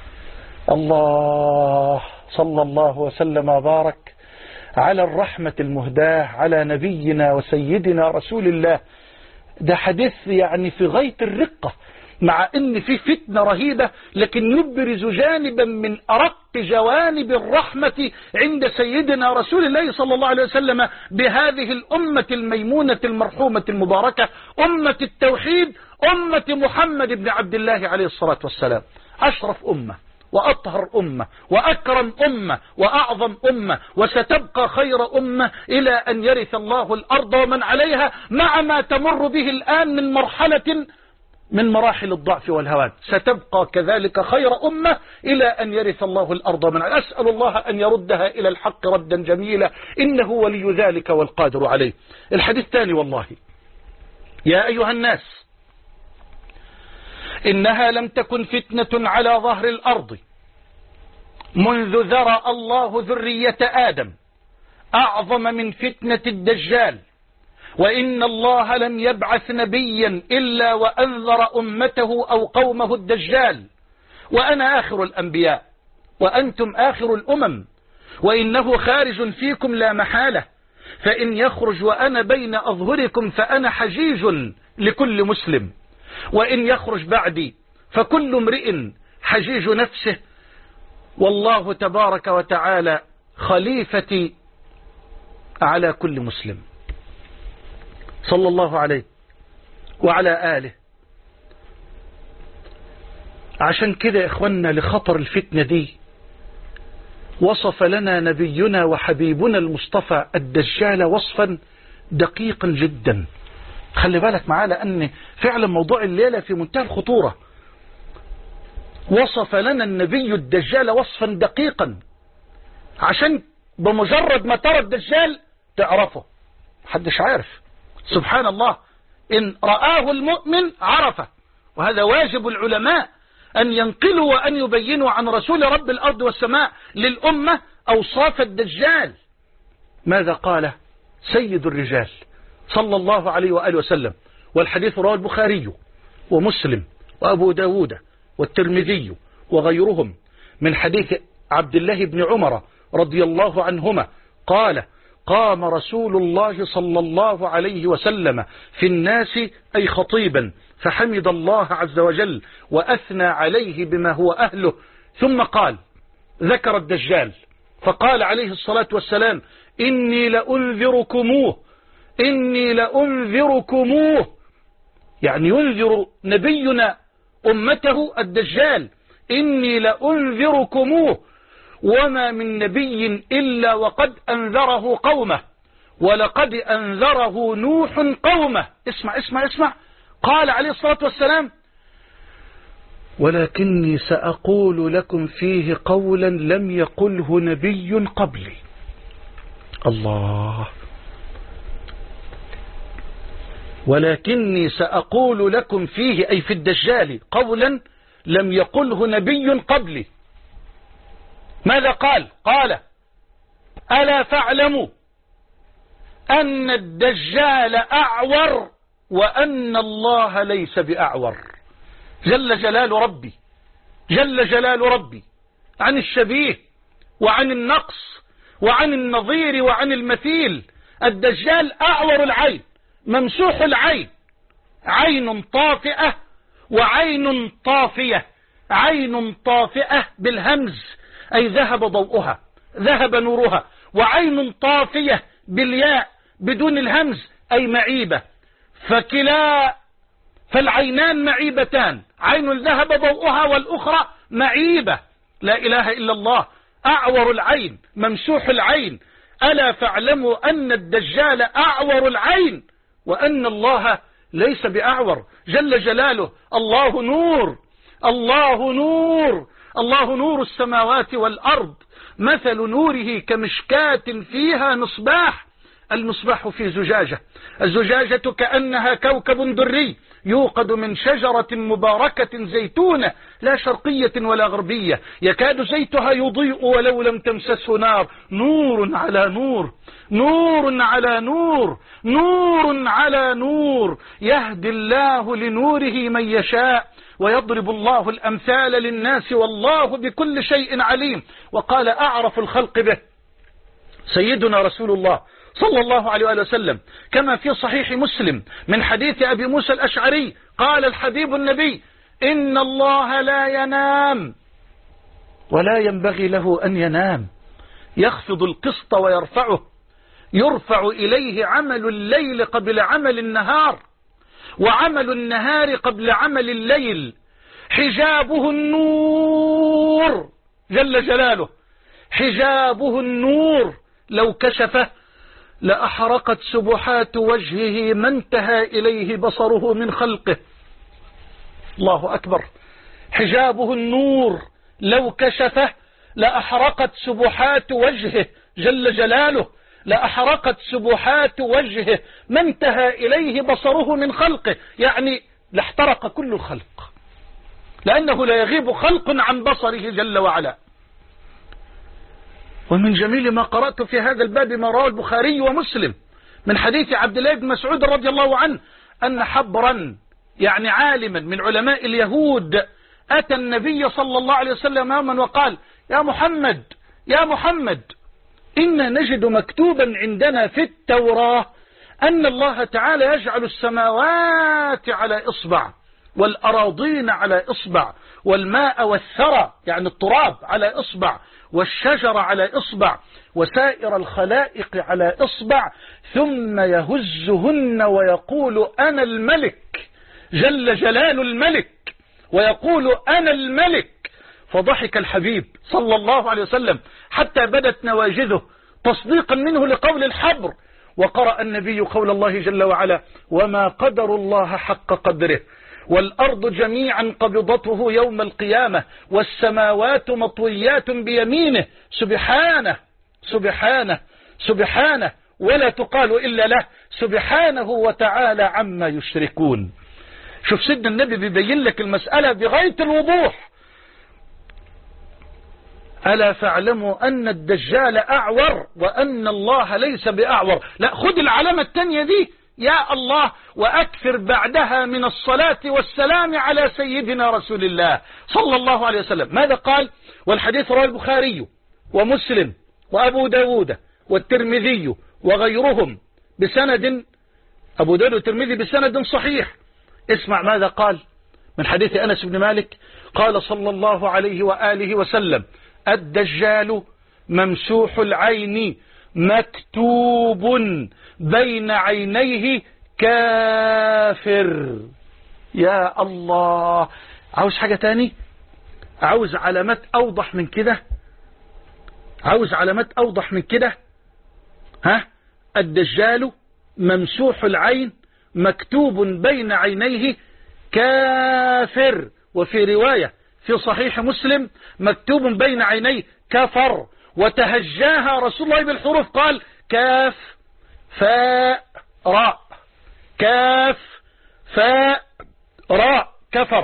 الله، صلى الله وسلم وبارك على الرحمة المهداة على نبينا وسيدنا رسول الله. ده حديث يعني في غاية الرقة، مع ان في فتنة رهيبة، لكن نبرز جانبا من أرق جوانب الرحمة عند سيدنا رسول الله صلى الله عليه وسلم بهذه الأمة الميمونة المرحومة المباركة، أمة التوحيد، أمة محمد بن عبد الله عليه الصلاة والسلام. أشرف أمة وأطهر أمة وأكرم أمة وأعظم أمة، وستبقى خير أمة إلى أن يرث الله الأرض ومن عليها، مع ما تمر به الآن من مرحلة من مراحل الضعف والهوان، ستبقى كذلك خير أمة إلى أن يرث الله الأرض من عليها. أسأل الله أن يردها إلى الحق ردا جميلا، إنه ولي ذلك والقادر عليه. الحديث الثاني والله: يا أيها الناس، إنها لم تكن فتنة على ظهر الأرض منذ ذرأ الله ذرية آدم أعظم من فتنة الدجال، وإن الله لم يبعث نبيا إلا وأنذر أمته أو قومه الدجال، وأنا آخر الأنبياء وأنتم آخر الأمم، وإنه خارج فيكم لا محالة، فإن يخرج وأنا بين أظهركم فأنا حجيج لكل مسلم، وإن يخرج بعدي فكل امرئ حجيج نفسه، والله تبارك وتعالى خليفتي على كل مسلم، صلى الله عليه وعلى آله. عشان كده يا إخواننا لخطر الفتنة دي وصف لنا نبينا وحبيبنا المصطفى الدجال وصفا دقيقا جدا. خلي بالك معاه، لأن فعلا موضوع الليلة في منتهى الخطورة. وصف لنا النبي الدجال وصفا دقيقا، عشان بمجرد ما ترى الدجال تعرفه. محدش عارف، سبحان الله، إن رآه المؤمن عرفه. وهذا واجب العلماء أن ينقلوا وأن يبينوا عن رسول رب الأرض والسماء للأمة أوصاف الدجال. ماذا قال سيد الرجال صلى الله عليه وآله وسلم؟ والحديث رواه البخاري ومسلم وأبو داود والترمذي وغيرهم من حديث عبد الله بن عمر رضي الله عنهما قال قام رسول الله صلى الله عليه وسلم في الناس أي خطيبا فحمد الله عز وجل وأثنى عليه بما هو أهله، ثم قال ذكر الدجال فقال عليه الصلاة والسلام إني لأنذركموه إني لأنذركموه، يعني ينذر نبينا أمته الدجال، إني لأنذركموه وما من نبي إلا وقد أنذره قومه ولقد أنذره نوح قومه. اسمع اسمع اسمع، قال عليه الصلاة والسلام ولكني سأقول لكم فيه قولا لم يقله نبي قبلي. الله، ولكني سأقول لكم فيه أي في الدجال قولا لم يقله نبي قبلي. ماذا قال؟ قال ألا فاعلموا أن الدجال أعور وأن الله ليس بأعور. جل جلال ربي جل جلال ربي عن الشبيه وعن النقص وعن النظير وعن المثيل. الدجال أعور العين ممسوح العين، عين طافئة وعين طافية، عين طافئة بالهمز أي ذهب ضوءها ذهب نورها، وعين طافية بالياء بدون الهمز أي معيبة، فكلا فالعينان معيبتان، عين ذهب ضوءها والأخرى معيبة. لا إله إلا الله، أعور العين ممسوح العين. ألا فاعلموا أن الدجال أعور العين وأن الله ليس بأعور جل جلاله. الله نور الله نور الله نور السماوات والأرض، مثل نوره كمشكاة فيها مصباح، المصباح في زجاجة، الزجاجة كأنها كوكب دري يوقد من شجرة مباركة زيتونة لا شرقية ولا غربية، يكاد زيتها يضيء ولو لم تمسسه نار، نور على نور نور على نور نور على نور، يهدي الله لنوره من يشاء ويضرب الله الأمثال للناس والله بكل شيء عليم. وقال أعرف الخلق به سيدنا رسول الله صلى الله عليه وآله وسلم كما في صحيح مسلم من حديث أبي موسى الأشعري قال الحبيب النبي إن الله لا ينام ولا ينبغي له أن ينام، يخفض القسط ويرفعه، يرفع إليه عمل الليل قبل عمل النهار وعمل النهار قبل عمل الليل، حجابه النور جل جلاله، حجابه النور لو كشفه لأحرقت سبحات وجهه ما انتهى إليه بصره من خلقه. الله أكبر، حجابه النور لو كشفه لأحرقت سبحات وجهه جل جلاله، لأحرقت سبحات وجهه ما انتهى إليه بصره من خلقه، يعني لاحترق كل الخلق، لأنه لا يغيب خلق عن بصره جل وعلا. ومن جميل ما قرأت في هذا الباب ما رواه البخاري ومسلم من حديث عبد الله بن مسعود رضي الله عنه أن حبرا يعني عالما من علماء اليهود أتى النبي صلى الله عليه وسلم يوما وقال يا محمد يا محمد إنا نجد مكتوبا عندنا في التوراة أن الله تعالى يجعل السماوات على إصبع والأراضين على إصبع والماء والثرى يعني التراب على إصبع والشجر على إصبع وسائر الخلائق على إصبع، ثم يهزهن ويقول أنا الملك جل جلال الملك، ويقول أنا الملك. فضحك الحبيب صلى الله عليه وسلم حتى بدت نواجذه تصديقا منه لقول الحبر، وقرأ النبي قول الله جل وعلا وما قدر الله حق قدره والأرض جميعا قبضته يوم القيامة والسماوات مطويات بيمينه سبحانه سبحانه سبحانه ولا تقال إلا له سبحانه وتعالى عما يشركون. شوف سيدنا النبي بيبين لك المسألة بغاية الوضوح. ألا فاعلموا أن الدجال أعور وأن الله ليس بأعور. لا، خذ العلامة الثانية دي يا الله وأكثر بعدها من الصلاة والسلام على سيدنا رسول الله صلى الله عليه وسلم. ماذا قال؟ والحديث رواه البخاري ومسلم وأبو داود والترمذي وغيرهم بسند، أبو داود والترمذي بسند صحيح. اسمع ماذا قال من حديث أنس بن مالك، قال صلى الله عليه وآله وسلم: الدجال ممسوح العين مكتوب بين عينيه كافر. يا الله، عاوز حاجة تاني؟ عاوز علامات أوضح من كده؟ عاوز علامات أوضح من كده؟ ها؟ الدجال ممسوح العين مكتوب بين عينيه كافر. وفي رواية في صحيح مسلم: مكتوب بين عينيه كفر. وتهجاها رسول الله بالحروف، قال: كاف فاء راء، كاف فاء راء، كفر.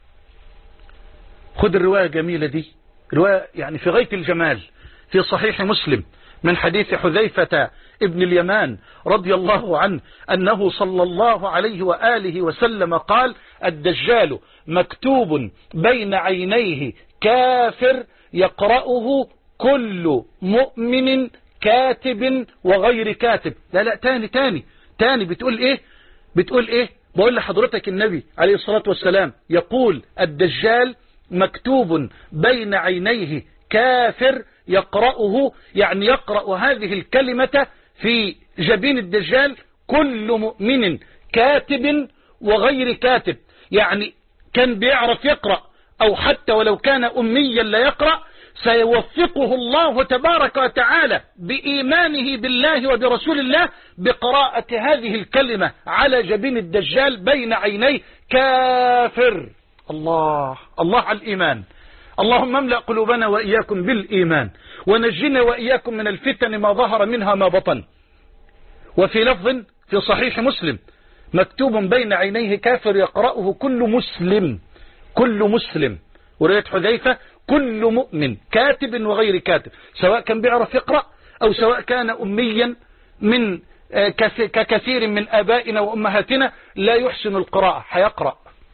خذ الرواية الجميلة دي، رواية يعني في غاية الجمال، في صحيح مسلم من حديث حذيفة ابن اليمان رضي الله عنه أنه صلى الله عليه وآله وسلم قال: الدجال مكتوب بين عينيه كافر يقرأه كل مؤمن كاتب وغير كاتب. لا لا تاني تاني تاني بتقول ايه؟ بتقول ايه؟ بقول لحضرتك النبي عليه الصلاة والسلام يقول: الدجال مكتوب بين عينيه كافر يقرأه، يعني يقرأ هذه الكلمة في جبين الدجال كل مؤمن كاتب وغير كاتب. يعني كان بيعرف يقرأ أو حتى ولو كان أميا لا يقرأ، سيوفقه الله تبارك وتعالى بإيمانه بالله وبرسول الله بقراءة هذه الكلمة على جبين الدجال بين عينيه كافر. الله الله على الإيمان. اللهم املأ قلوبنا وإياكم بالإيمان، ونجنا وإياكم من الفتن ما ظهر منها ما بطن. وفي لفظ في صحيح مسلم: مكتوب بين عينيه كافر يقرأه كل مسلم، كل مسلم. ورواية حذيفة: كل مؤمن كاتب وغير كاتب، سواء كان بيعرف يقرأ أو سواء كان أميا من ككثير من آبائنا وأمهاتنا لا يحسن القراءة، هيقرأ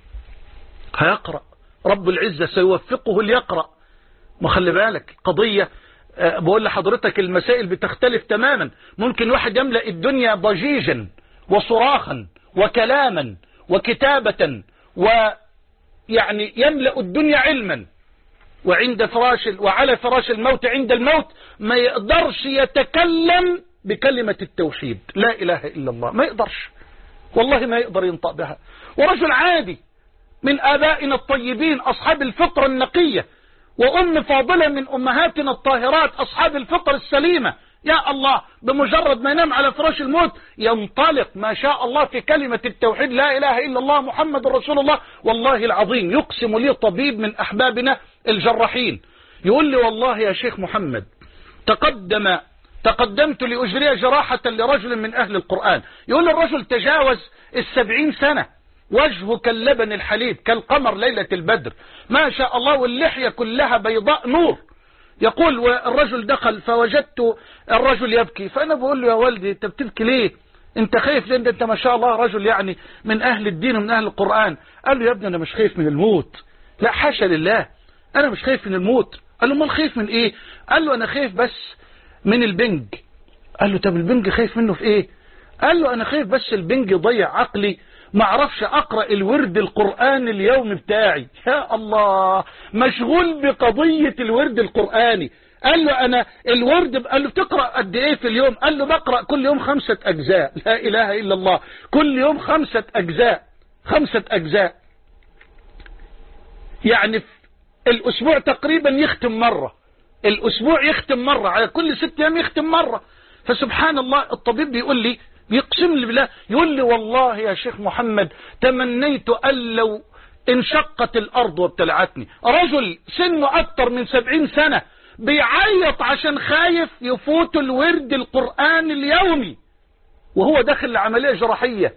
هيقرأ رب العزة سيوفقه ليقرأ. ما خلي بالك قضية، بقول لحضرتك المسائل بتختلف تماما. ممكن واحد يملأ الدنيا ضجيجا وصراخا وكلاما وكتابة، ويعني يملأ الدنيا علما، وعند فراش وعلى فراش الموت عند الموت ما يقدرش يتكلم بكلمة التوحيد لا إله إلا الله، ما يقدرش والله، ما يقدر ينطق بها. ورجل عادي من آبائنا الطيبين أصحاب الفطرة النقية، وأم فاضلة من أمهاتنا الطاهرات أصحاب الفطرة السليمة، يا الله بمجرد ما ينام على فراش الموت ينطلق ما شاء الله في كلمة التوحيد لا إله إلا الله محمد رسول الله. والله العظيم يقسم لي طبيب من أحبابنا الجراحين، يقول لي: والله يا شيخ محمد تقدم تقدمت لأجري جراحة لرجل من أهل القرآن. يقول لي الرجل تجاوز السبعين سنة، وجهه كاللبن الحليب كالقمر ليلة البدر ما شاء الله، واللحية كلها بيضاء نور. يقول: والرجل دخل فوجدت الرجل يبكي، فأنا بقول له: يا والدي انت بتبكي ليه؟ انت خايف ليه؟ انت ما شاء الله رجل يعني من أهل الدين ومن أهل القرآن. قال له: يا ابني أنا مش خايف من الموت، لا حاشا لله، أنا مش خايف من الموت. قال له: ما خايف من إيه؟ قال له: أنا خايف بس من البنج. قال له: طب البنج خايف منه في إيه؟ قال له: أنا خايف بس البنج يضيع عقلي، ما اعرفش اقرأ الورد القرآني اليوم بتاعي. يا الله، مشغول بقضية الورد القرآني. قال له: انا الورد، قال له: بتقرأ قد ايه في اليوم؟ قال له: بقرأ كل يوم خمسة اجزاء. لا اله الا الله، كل يوم خمسة اجزاء، خمسة اجزاء، يعني في الاسبوع تقريبا يختم مرة، الاسبوع يختم مرة، على كل ست ايام يختم مرة. فسبحان الله، الطبيب بيقول لي، بيقسم لي بالله، يقول لي: والله يا شيخ محمد تمنيت أن لو انشقت الأرض وابتلعتني. رجل سنه أكتر من سبعين سنة بيعيط عشان خايف يفوت الورد القرآن اليومي وهو داخل العملية جراحية.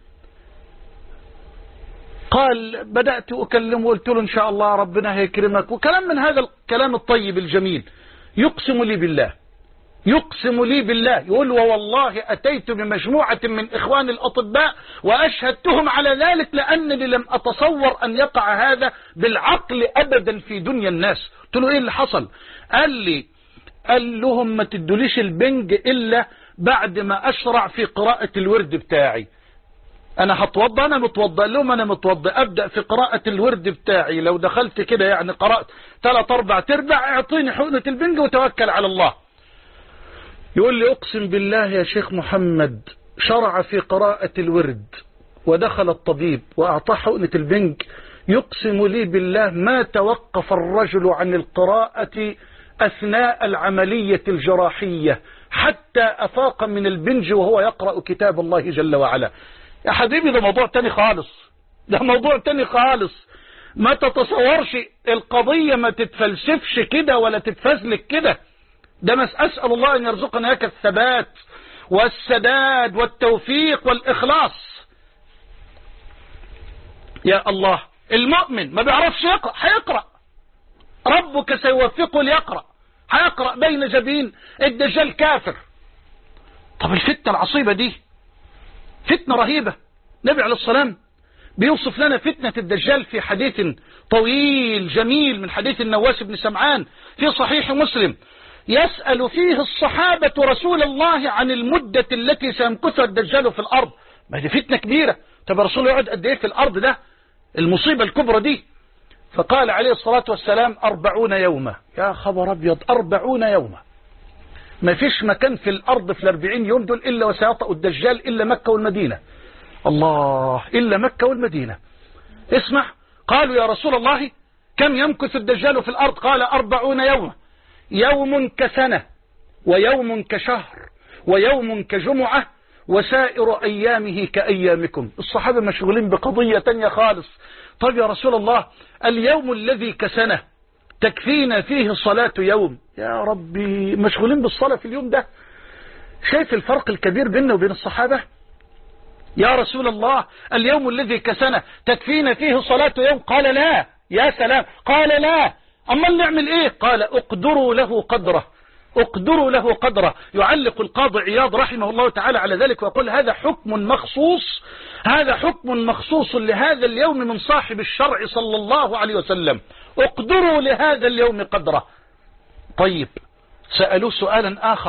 قال: بدأت أكلمه وقلت له: إن شاء الله ربنا هيكرمك، وكلام من هذا الكلام الطيب الجميل. يقسم لي بالله، يقسم لي بالله، يقول: والله أتيت بمجموعة من إخوان الأطباء وأشهدتهم على ذلك، لأنني لم أتصور أن يقع هذا بالعقل أبدا في دنيا الناس. قلت له: إيه اللي حصل؟ قال لي: قال لهم ما تدوليش البنج إلا بعد ما أشرع في قراءة الورد بتاعي. أنا هتوضى، أنا متوضى. قال لهم أنا متوضى، أبدأ في قراءة الورد بتاعي. لو دخلت كده يعني قرأت ثلاث أربع تربع، اعطيني حقنة البنج وتوكل على الله. يقول لي أقسم بالله يا شيخ محمد، شرع في قراءة الورد ودخل الطبيب وأعطاه حقنة البنج، يقسم لي بالله ما توقف الرجل عن القراءة أثناء العملية الجراحية حتى أفاق من البنج وهو يقرأ كتاب الله جل وعلا. يا حبيبي ده موضوع تاني خالص، ده موضوع تاني خالص. ما تتصورش القضية، ما تتفلسفش كده ولا تتفزلك كده. ده مس أسأل الله أن يرزقنا هيك الثبات والسداد والتوفيق والإخلاص. يا الله، المؤمن ما بيعرفش يقرأ، هيقرأ، ربك سيوفقه ليقرأ، هيقرأ بين جبين الدجال كافر. طب الفتنة العصيبة دي فتنة رهيبة. النبي عليه السلام بيوصف لنا فتنة الدجال في حديث طويل جميل من حديث النواس بن سمعان في صحيح مسلم، يسأل فيه الصحابة رسول الله عن المدة التي سيمكثها الدجال في الأرض. ما دي فتنة كبيرة. طب الرسول يقعد قد ايه في الأرض؟ ده المصيبة الكبرى دي. فقال عليه الصلاة والسلام أربعون يوما. يا خبر أبيض، أربعون يوما. ما فيش مكان في الأرض في الأربعين يوم دول إلا وسيطأ الدجال إلا مكة والمدينة. الله، إلا مكة والمدينة. اسمع، قالوا يا رسول الله كم يمكث الدجال في الأرض؟ قال أربعون يوما، يوم كسنة ويوم كشهر ويوم كجمعة وسائر أيامه كأيامكم. الصحابة مشغولين بقضية تانية خالص. طيب يا رسول الله، اليوم الذي كسنة تكفينا فيه صلاة يوم. يا ربي، مشغولين بالصلاة في اليوم ده. شايف الفرق الكبير بيننا وبين الصحابة؟ يا رسول الله، اليوم الذي كسنة تكفينا فيه صلاة يوم. قال لا. يا سلام، قال لا. أما نعمل إيه؟ قال اقدروا له قدره، اقدروا له قدره. يعلق القاضي عياض رحمه الله تعالى على ذلك ويقول هذا حكم مخصوص، هذا حكم مخصوص لهذا اليوم من صاحب الشرع صلى الله عليه وسلم. اقدروا لهذا اليوم قدره. طيب، سألوه سؤالا آخر،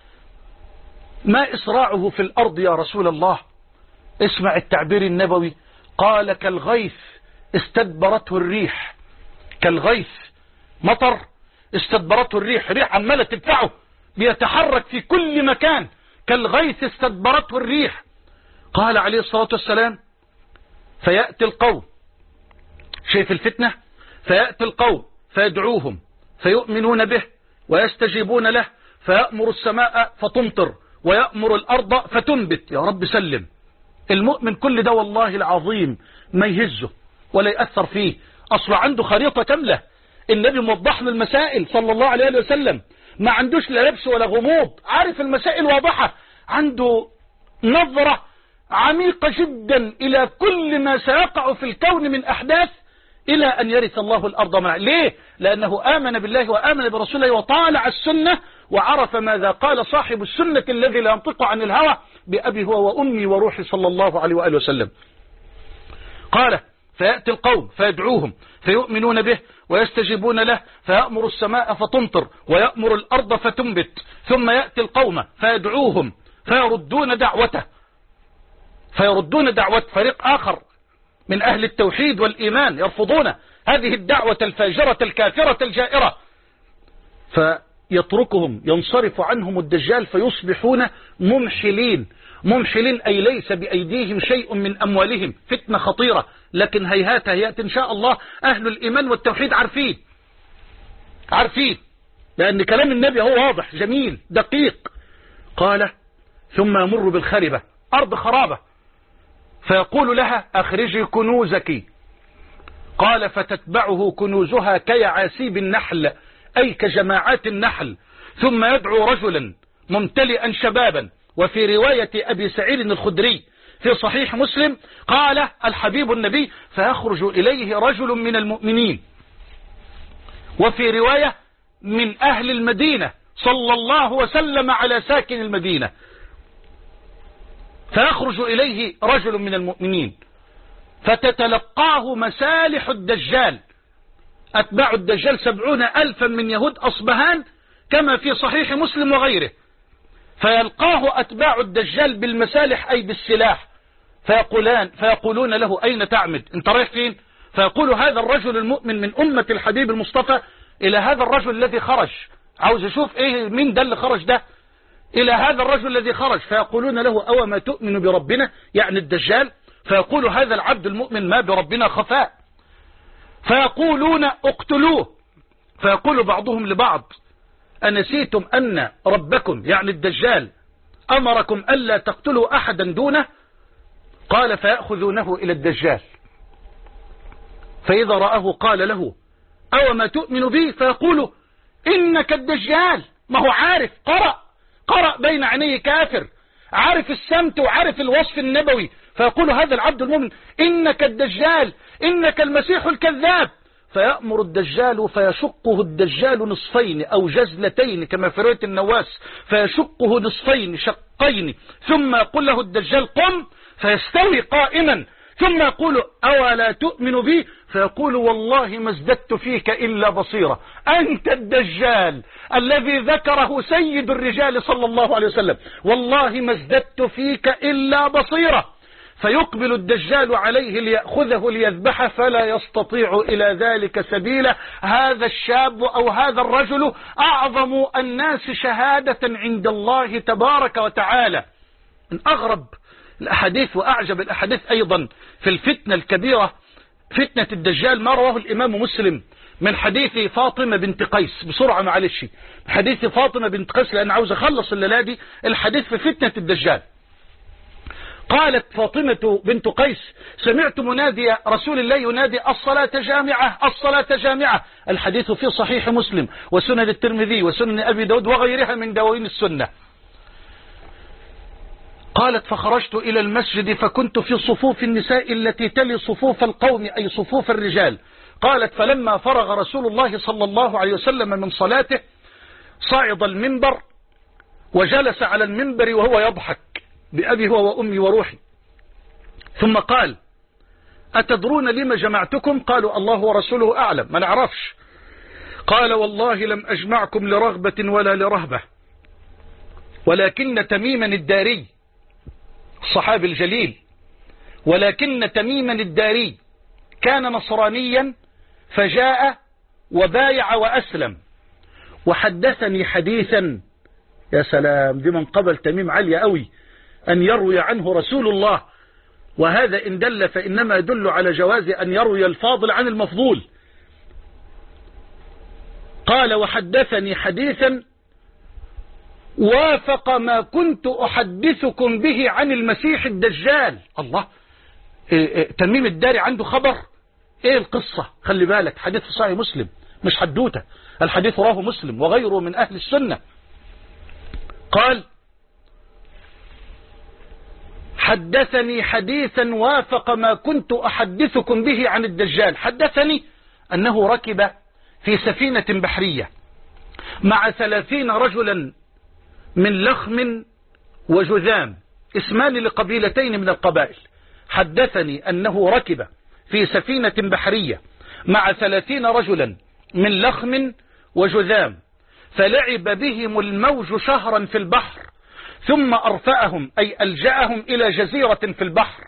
ما إسراعه في الأرض يا رسول الله؟ اسمع التعبير النبوي. قال كالغيث استدبرته الريح. كالغيث، مطر استدبرته الريح، ريح عمالة تدفعه بيتحرك في كل مكان. كالغيث استدبرته الريح. قال عليه الصلاة والسلام فيأتي القوم، شايف الفتنة؟ فيأتي القوم فيدعوهم فيؤمنون به ويستجيبون له، فيأمر السماء فتمطر ويأمر الأرض فتنبت. يا رب سلم. المؤمن كل ده والله العظيم ما يهزه ولا يأثر فيه، أصلا عنده خريطة كاملة. النبي موضح له المسائل صلى الله عليه وسلم، ما عندوش لا لبس ولا غموض، عارف المسائل واضحة، عنده نظرة عميقة جدا إلى كل ما سيقع في الكون من أحداث إلى أن يرث الله الأرض منع. ليه؟ لأنه آمن بالله وآمن برسوله وطالع السنة وعرف ماذا قال صاحب السنة الذي لا ينطق عن الهوى بأبي هو وأمي وروحي صلى الله عليه وآله وسلم. قال فيأتي القوم فيدعوهم فيؤمنون به ويستجيبون له، فيأمر السماء فتمطر ويأمر الأرض فتنبت، ثم يأتي القوم فيدعوهم فيردون دعوته، فيردون دعوة فريق آخر من أهل التوحيد والإيمان يرفضون هذه الدعوة الفاجرة الكافرة الجائرة، فيتركهم ينصرف عنهم الدجال فيصبحون ممحلين. ممحلين أي ليس بأيديهم شيء من أموالهم. فتنة خطيرة، لكن هيهات هيهات إن شاء الله أهل الإيمان والتوحيد عارفين عارفين لأن كلام النبي هو واضح جميل دقيق. قال ثم يمر بالخربة، أرض خرابة، فيقول لها أخرجي كنوزك. قال فتتبعه كنوزها كيعاسيب النحل، أي كجماعات النحل. ثم يدعو رجلا ممتلئا شبابا. وفي رواية أبي سعيد الخدري في صحيح مسلم قال الحبيب النبي فيخرج إليه رجل من المؤمنين، وفي رواية من أهل المدينة صلى الله وسلم على ساكن المدينة، فيخرج إليه رجل من المؤمنين فتتلقاه مسالح الدجال. أتباع الدجال سبعون ألفا من يهود أصبهان كما في صحيح مسلم وغيره، فيلقاه أتباع الدجال بالمسالح أي بالسلاح، فيقولان فيقولون له أين تعمد؟ انت رايح فين؟ فيقول هذا الرجل المؤمن من أمة الحبيب المصطفى إلى هذا الرجل الذي خرج، عاوز أشوف إيه مين ده اللي خرج ده، إلى هذا الرجل الذي خرج. فيقولون له أو ما تؤمن بربنا، يعني الدجال. فيقول هذا العبد المؤمن ما بربنا خفاء. فيقولون اقتلوه. فيقول بعضهم لبعض أنسيتم أن ربكم يعني الدجال أمركم ألا تقتلوا أحدا دونه؟ قال فيأخذونه إلى الدجال، فإذا رآه قال له أو ما تؤمن به؟ فيقول إنك الدجال. ما هو عارف، قرأ قرأ بين عينيه كافر، عارف السمت وعارف الوصف النبوي. فيقول هذا العبد المؤمن إنك الدجال، إنك المسيح الكذاب. فيأمر الدجال فيشقه الدجال نصفين أو جزلتين كما في رواية النواس، فيشقه نصفين شقين، ثم يقول له الدجال قم، فيستوي قائما، ثم يقول أولا تؤمن بي؟ فيقول والله ما ازددت فيك إلا بصيرة، أنت الدجال الذي ذكره سيد الرجال صلى الله عليه وسلم، والله ما ازددت فيك إلا بصيرة. فيقبل الدجال عليه ليأخذه ليذبحه، فلا يستطيع إلى ذلك سبيلا. هذا الشاب أو هذا الرجل أعظم الناس شهادة عند الله تبارك وتعالى. من أغرب الأحاديث وأعجب الأحاديث أيضا في الفتنة الكبيرة فتنة الدجال ما رواه الإمام مسلم من حديث فاطمة بنت قيس. بسرعة معلش، حديث فاطمة بنت قيس لأن عاوز أخلص الليلة دي الحديث في فتنة الدجال. قالت فاطمة بنت قيس سمعت منادي رسول الله ينادي الصلاة جامعة الصلاة جامعة. الحديث في صحيح مسلم وسنن الترمذي وسنن أبي داود وغيرها من دواوين السنة. قالت فخرجت إلى المسجد فكنت في صفوف النساء التي تلي صفوف القوم أي صفوف الرجال. قالت فلما فرغ رسول الله صلى الله عليه وسلم من صلاته صعد المنبر وجلس على المنبر وهو يضحك بأبي هو وأمي وروحي، ثم قال أتدرون لما جمعتكم؟ قالوا الله ورسوله أعلم، ما نعرفش. قال والله لم أجمعكم لرغبة ولا لرهبة، ولكن تميما الداري الصحابي الجليل، ولكن تميما الداري كان نصرانيا فجاء وبايع وأسلم وحدثني حديثا. يا سلام، دي من قبل تميم عالية قوي أن يروي عنه رسول الله، وهذا إن دل فإنما يدل على جواز أن يروي الفاضل عن المفضول. قال وحدثني حديثا وافق ما كنت أحدثكم به عن المسيح الدجال. الله، إيه إيه تميم الداري عنده خبر؟ ايه القصة؟ خلي بالك، حديث في صحيح مسلم مش حدوته، الحديث رواه مسلم وغيره من أهل السنة. قال حدثني حديثا وافق ما كنت أحدثكم به عن الدجال. حدثني أنه ركب في سفينة بحرية مع ثلاثين رجلا من لخم وجذام، اسمان لقبيلتين من القبائل. حدثني أنه ركب في سفينة بحرية مع ثلاثين رجلا من لخم وجذام، فلعب بهم الموج شهرا في البحر، ثم أرفأهم أي ألجأهم إلى جزيرة في البحر،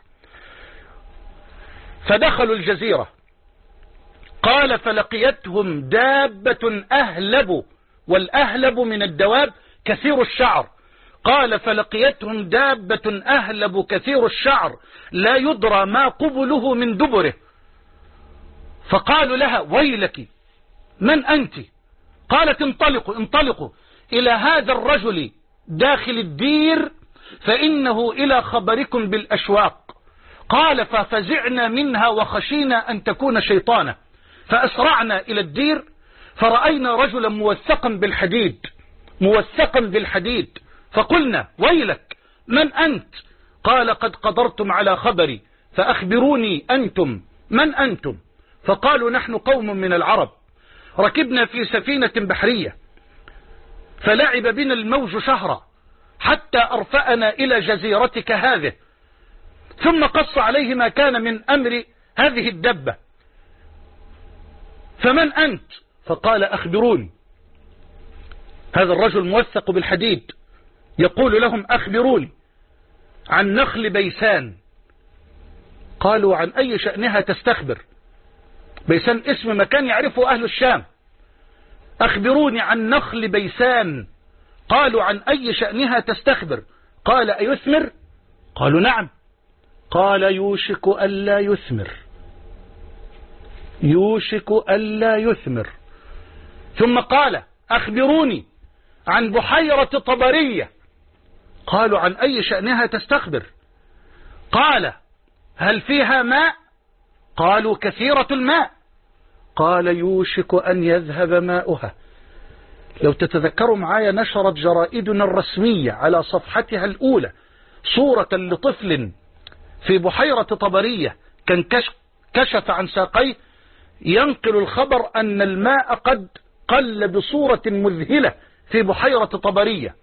فدخلوا الجزيرة. قال فلقيتهم دابة أهلب، والأهلب من الدواب كثير الشعر. قال فلقيتهم دابة أهلب كثير الشعر لا يدرى ما قبله من دبره، فقالوا لها ويلك من أنت؟ قالت انطلقوا انطلقوا إلى هذا الرجل داخل الدير فإنه إلى خبركم بالأشواق. قال ففزعنا منها وخشينا أن تكون شيطانا، فأسرعنا إلى الدير فرأينا رجلا موثقا بالحديد موثقا بالحديد فقلنا ويلك من أنت؟ قال قد قدرتم على خبري فأخبروني أنتم من أنتم؟ فقالوا نحن قوم من العرب ركبنا في سفينة بحرية فلعب بنا الموج شهرا حتى أرفأنا إلى جزيرتك هذه، ثم قص عليه ما كان من أمر هذه الدبة. فمن أنت؟ فقال أخبروني. هذا الرجل موثق بالحديد يقول لهم أخبروني عن نخل بيسان. قالوا عن أي شأنها تستخبر؟ بيسان اسم مكان يعرفه أهل الشام. أخبروني عن نخل بيسان. قالوا عن أي شأنها تستخبر؟ قال أيثمر؟ قالوا نعم. قال يوشك ألا يثمر، يوشك ألا يثمر. ثم قال أخبروني عن بحيرة طبرية. قالوا عن أي شأنها تستخبر؟ قال هل فيها ماء؟ قالوا كثيرة الماء. قال يوشك أن يذهب ماؤها. لو تتذكروا معايا نشرت جرائدنا الرسمية على صفحتها الأولى صورة لطفل في بحيرة طبرية كان كشف عن ساقيه ينقل الخبر أن الماء قد قل بصورة مذهلة في بحيرة طبرية.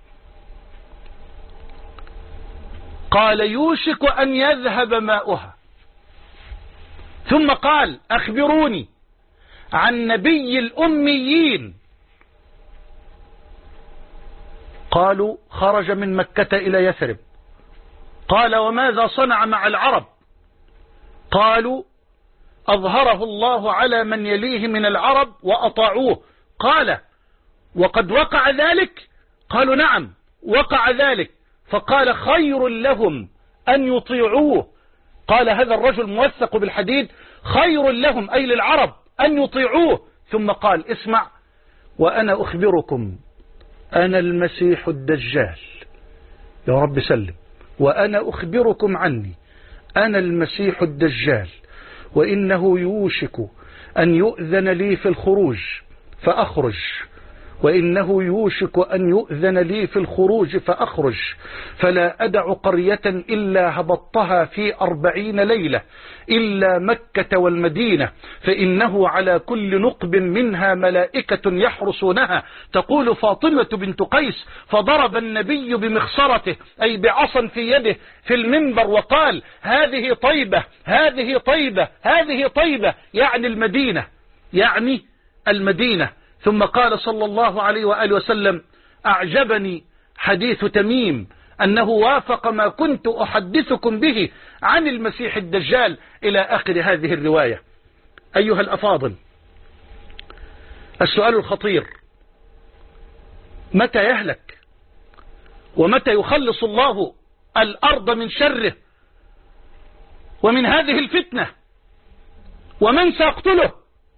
قال يوشك أن يذهب ماؤها. ثم قال أخبروني عن نبي الأميين. قالوا خرج من مكة إلى يثرب. قال وماذا صنع مع العرب؟ قالوا أظهره الله على من يليه من العرب وأطاعوه. قال وقد وقع ذلك؟ قالوا نعم وقع ذلك. فقال خير لهم أن يطيعوه. قال هذا الرجل موثق بالحديد خير لهم أي للعرب أن يطيعوه. ثم قال اسمع وأنا أخبركم أنا المسيح الدجال. يا رب سلم. وأنا أخبركم عني أنا المسيح الدجال وإنه يوشك أن يؤذن لي في الخروج فأخرج، وإنه يوشك أن يؤذن لي في الخروج فأخرج، فلا أدع قرية إلا هبطتها في أربعين ليلة إلا مكة والمدينة، فإنه على كل نقب منها ملائكة يحرسونها. تقول فاطمة بنت قيس فضرب النبي بمخصرته أي بعصا في يده في المنبر وقال هذه طيبة هذه طيبة هذه طيبة، يعني المدينة يعني المدينة. ثم قال صلى الله عليه وآله وسلم أعجبني حديث تميم أنه وافق ما كنت أحدثكم به عن المسيح الدجال إلى آخر هذه الرواية. أيها الأفاضل، السؤال الخطير متى يهلك ومتى يخلص الله الأرض من شره ومن هذه الفتنة؟ ومن سيقتله؟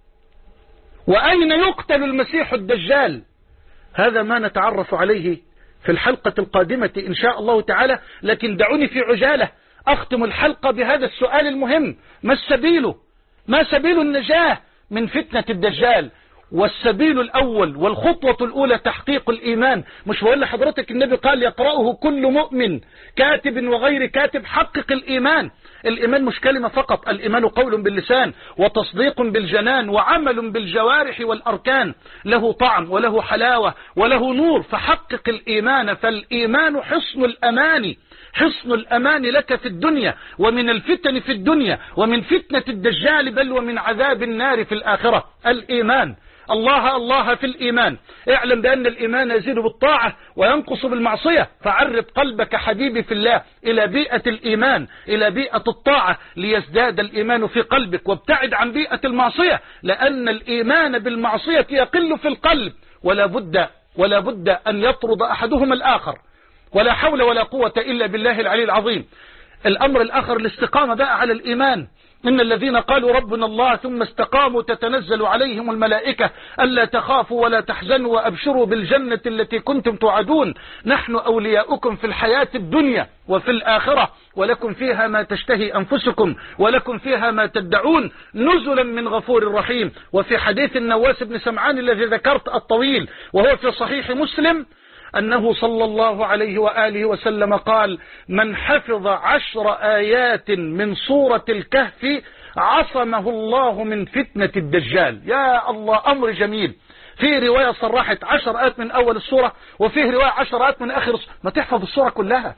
وأين يقتل المسيح الدجال؟ هذا ما نتعرف عليه في الحلقة القادمة إن شاء الله تعالى. لكن دعوني في عجالة أختم الحلقة بهذا السؤال المهم: ما السبيل ما سبيل النجاة من فتنة الدجال؟ والسبيل الأول والخطوة الأولى تحقيق الإيمان. مش بقول لحضرتك النبي قال يقرأه كل مؤمن كاتب وغير كاتب؟ حقق الإيمان. الإيمان مش كلمة فقط، الإيمان قول باللسان وتصديق بالجنان وعمل بالجوارح والأركان، له طعم وله حلاوة وله نور. فحقق الإيمان، فالإيمان حصن الأمان، حصن الأمان لك في الدنيا ومن الفتن في الدنيا ومن فتنة الدجال بل ومن عذاب النار في الآخرة. الإيمان. الله الله في الإيمان. اعلم بأن الإيمان يزيد بالطاعة وينقص بالمعصية، فعرب قلبك حبيبي في الله إلى بيئة الإيمان، إلى بيئة الطاعة ليزداد الإيمان في قلبك، وابتعد عن بيئة المعصية لأن الإيمان بالمعصية يقل في القلب، ولا بد ولا بد أن يطرد أحدهما الآخر. ولا حول ولا قوة إلا بالله العلي العظيم. الأمر الآخر الاستقامة بقى على الإيمان. إن الذين قالوا ربنا الله ثم استقاموا تتنزل عليهم الملائكة ألا تخافوا ولا تحزنوا وأبشروا بالجنة التي كنتم توعدون نحن أولياؤكم في الحياة الدنيا وفي الآخرة ولكم فيها ما تشتهي أنفسكم ولكم فيها ما تدعون نزلا من غفور رحيم. وفي حديث النواس بن سمعان الذي ذكرت الطويل وهو في صحيح مسلم أنه صلى الله عليه وآله وسلم قال: من حفظ عشر آيات من سورة الكهف عصمه الله من فتنة الدجال. يا الله، أمر جميل. في رواية صرحت عشر آيات من أول السورة، وفي رواية عشر آيات من آخر السورة. ما تحفظ السورة كلها،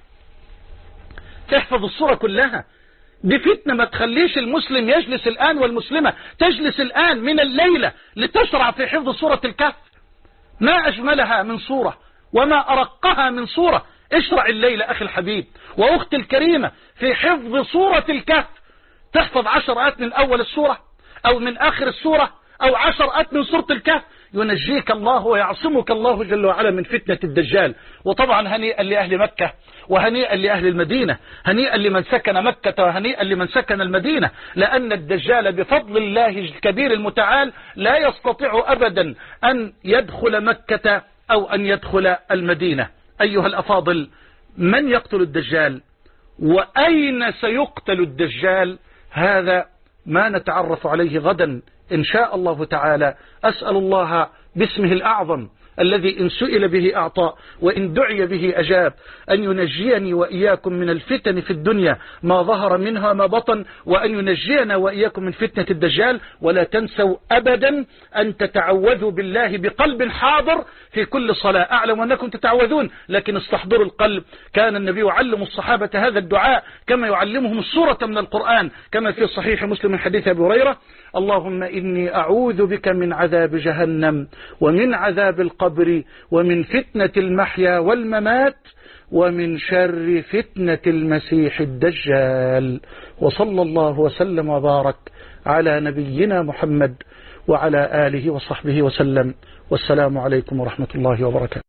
تحفظ السورة كلها. دي فتنة ما تخليش المسلم يجلس الآن والمسلمة تجلس الآن من الليلة لتشرع في حفظ سورة الكهف. ما أجملها من صورة وما أرقها من صورة. اشرع الليلة أخي الحبيب وأختي الكريمة في حفظ سورة الكهف. تحفظ عشر آيات من أول السورة أو من آخر السورة أو عشر آيات من سورة الكهف، ينجيك الله ويعصمك الله جل وعلا من فتنة الدجال. وطبعا هنيئا لأهل مكة وهنيئا لأهل المدينة، هنيئا لمن سكن مكة وهنيئا لمن سكن المدينة، لأن الدجال بفضل الله الكبير المتعال لا يستطيع أبدا أن يدخل مكة أو أن يدخل المدينة. أيها الأفاضل، من يقتل الدجال وأين سيقتل الدجال؟ هذا ما نتعرف عليه غدا إن شاء الله تعالى. أسأل الله باسمه الأعظم الذي إن سئل به أعطى وإن دعي به أجاب أن ينجيني وإياكم من الفتن في الدنيا ما ظهر منها ما بطن، وأن ينجينا وإياكم من فتنة الدجال. ولا تنسوا أبدا أن تتعوذوا بالله بقلب حاضر في كل صلاة. أعلم أنكم تتعوذون لكن استحضروا القلب. كان النبي يعلم الصحابة هذا الدعاء كما يعلمهم السورة من القرآن، كما في صحيح مسلم من حديث أبي هريرة: اللهم إني أعوذ بك من عذاب جهنم ومن عذاب القبر ومن فتنة المحيا والممات ومن شر فتنة المسيح الدجال. وصلى الله وسلم وبارك على نبينا محمد وعلى آله وصحبه وسلم. والسلام عليكم ورحمة الله وبركاته.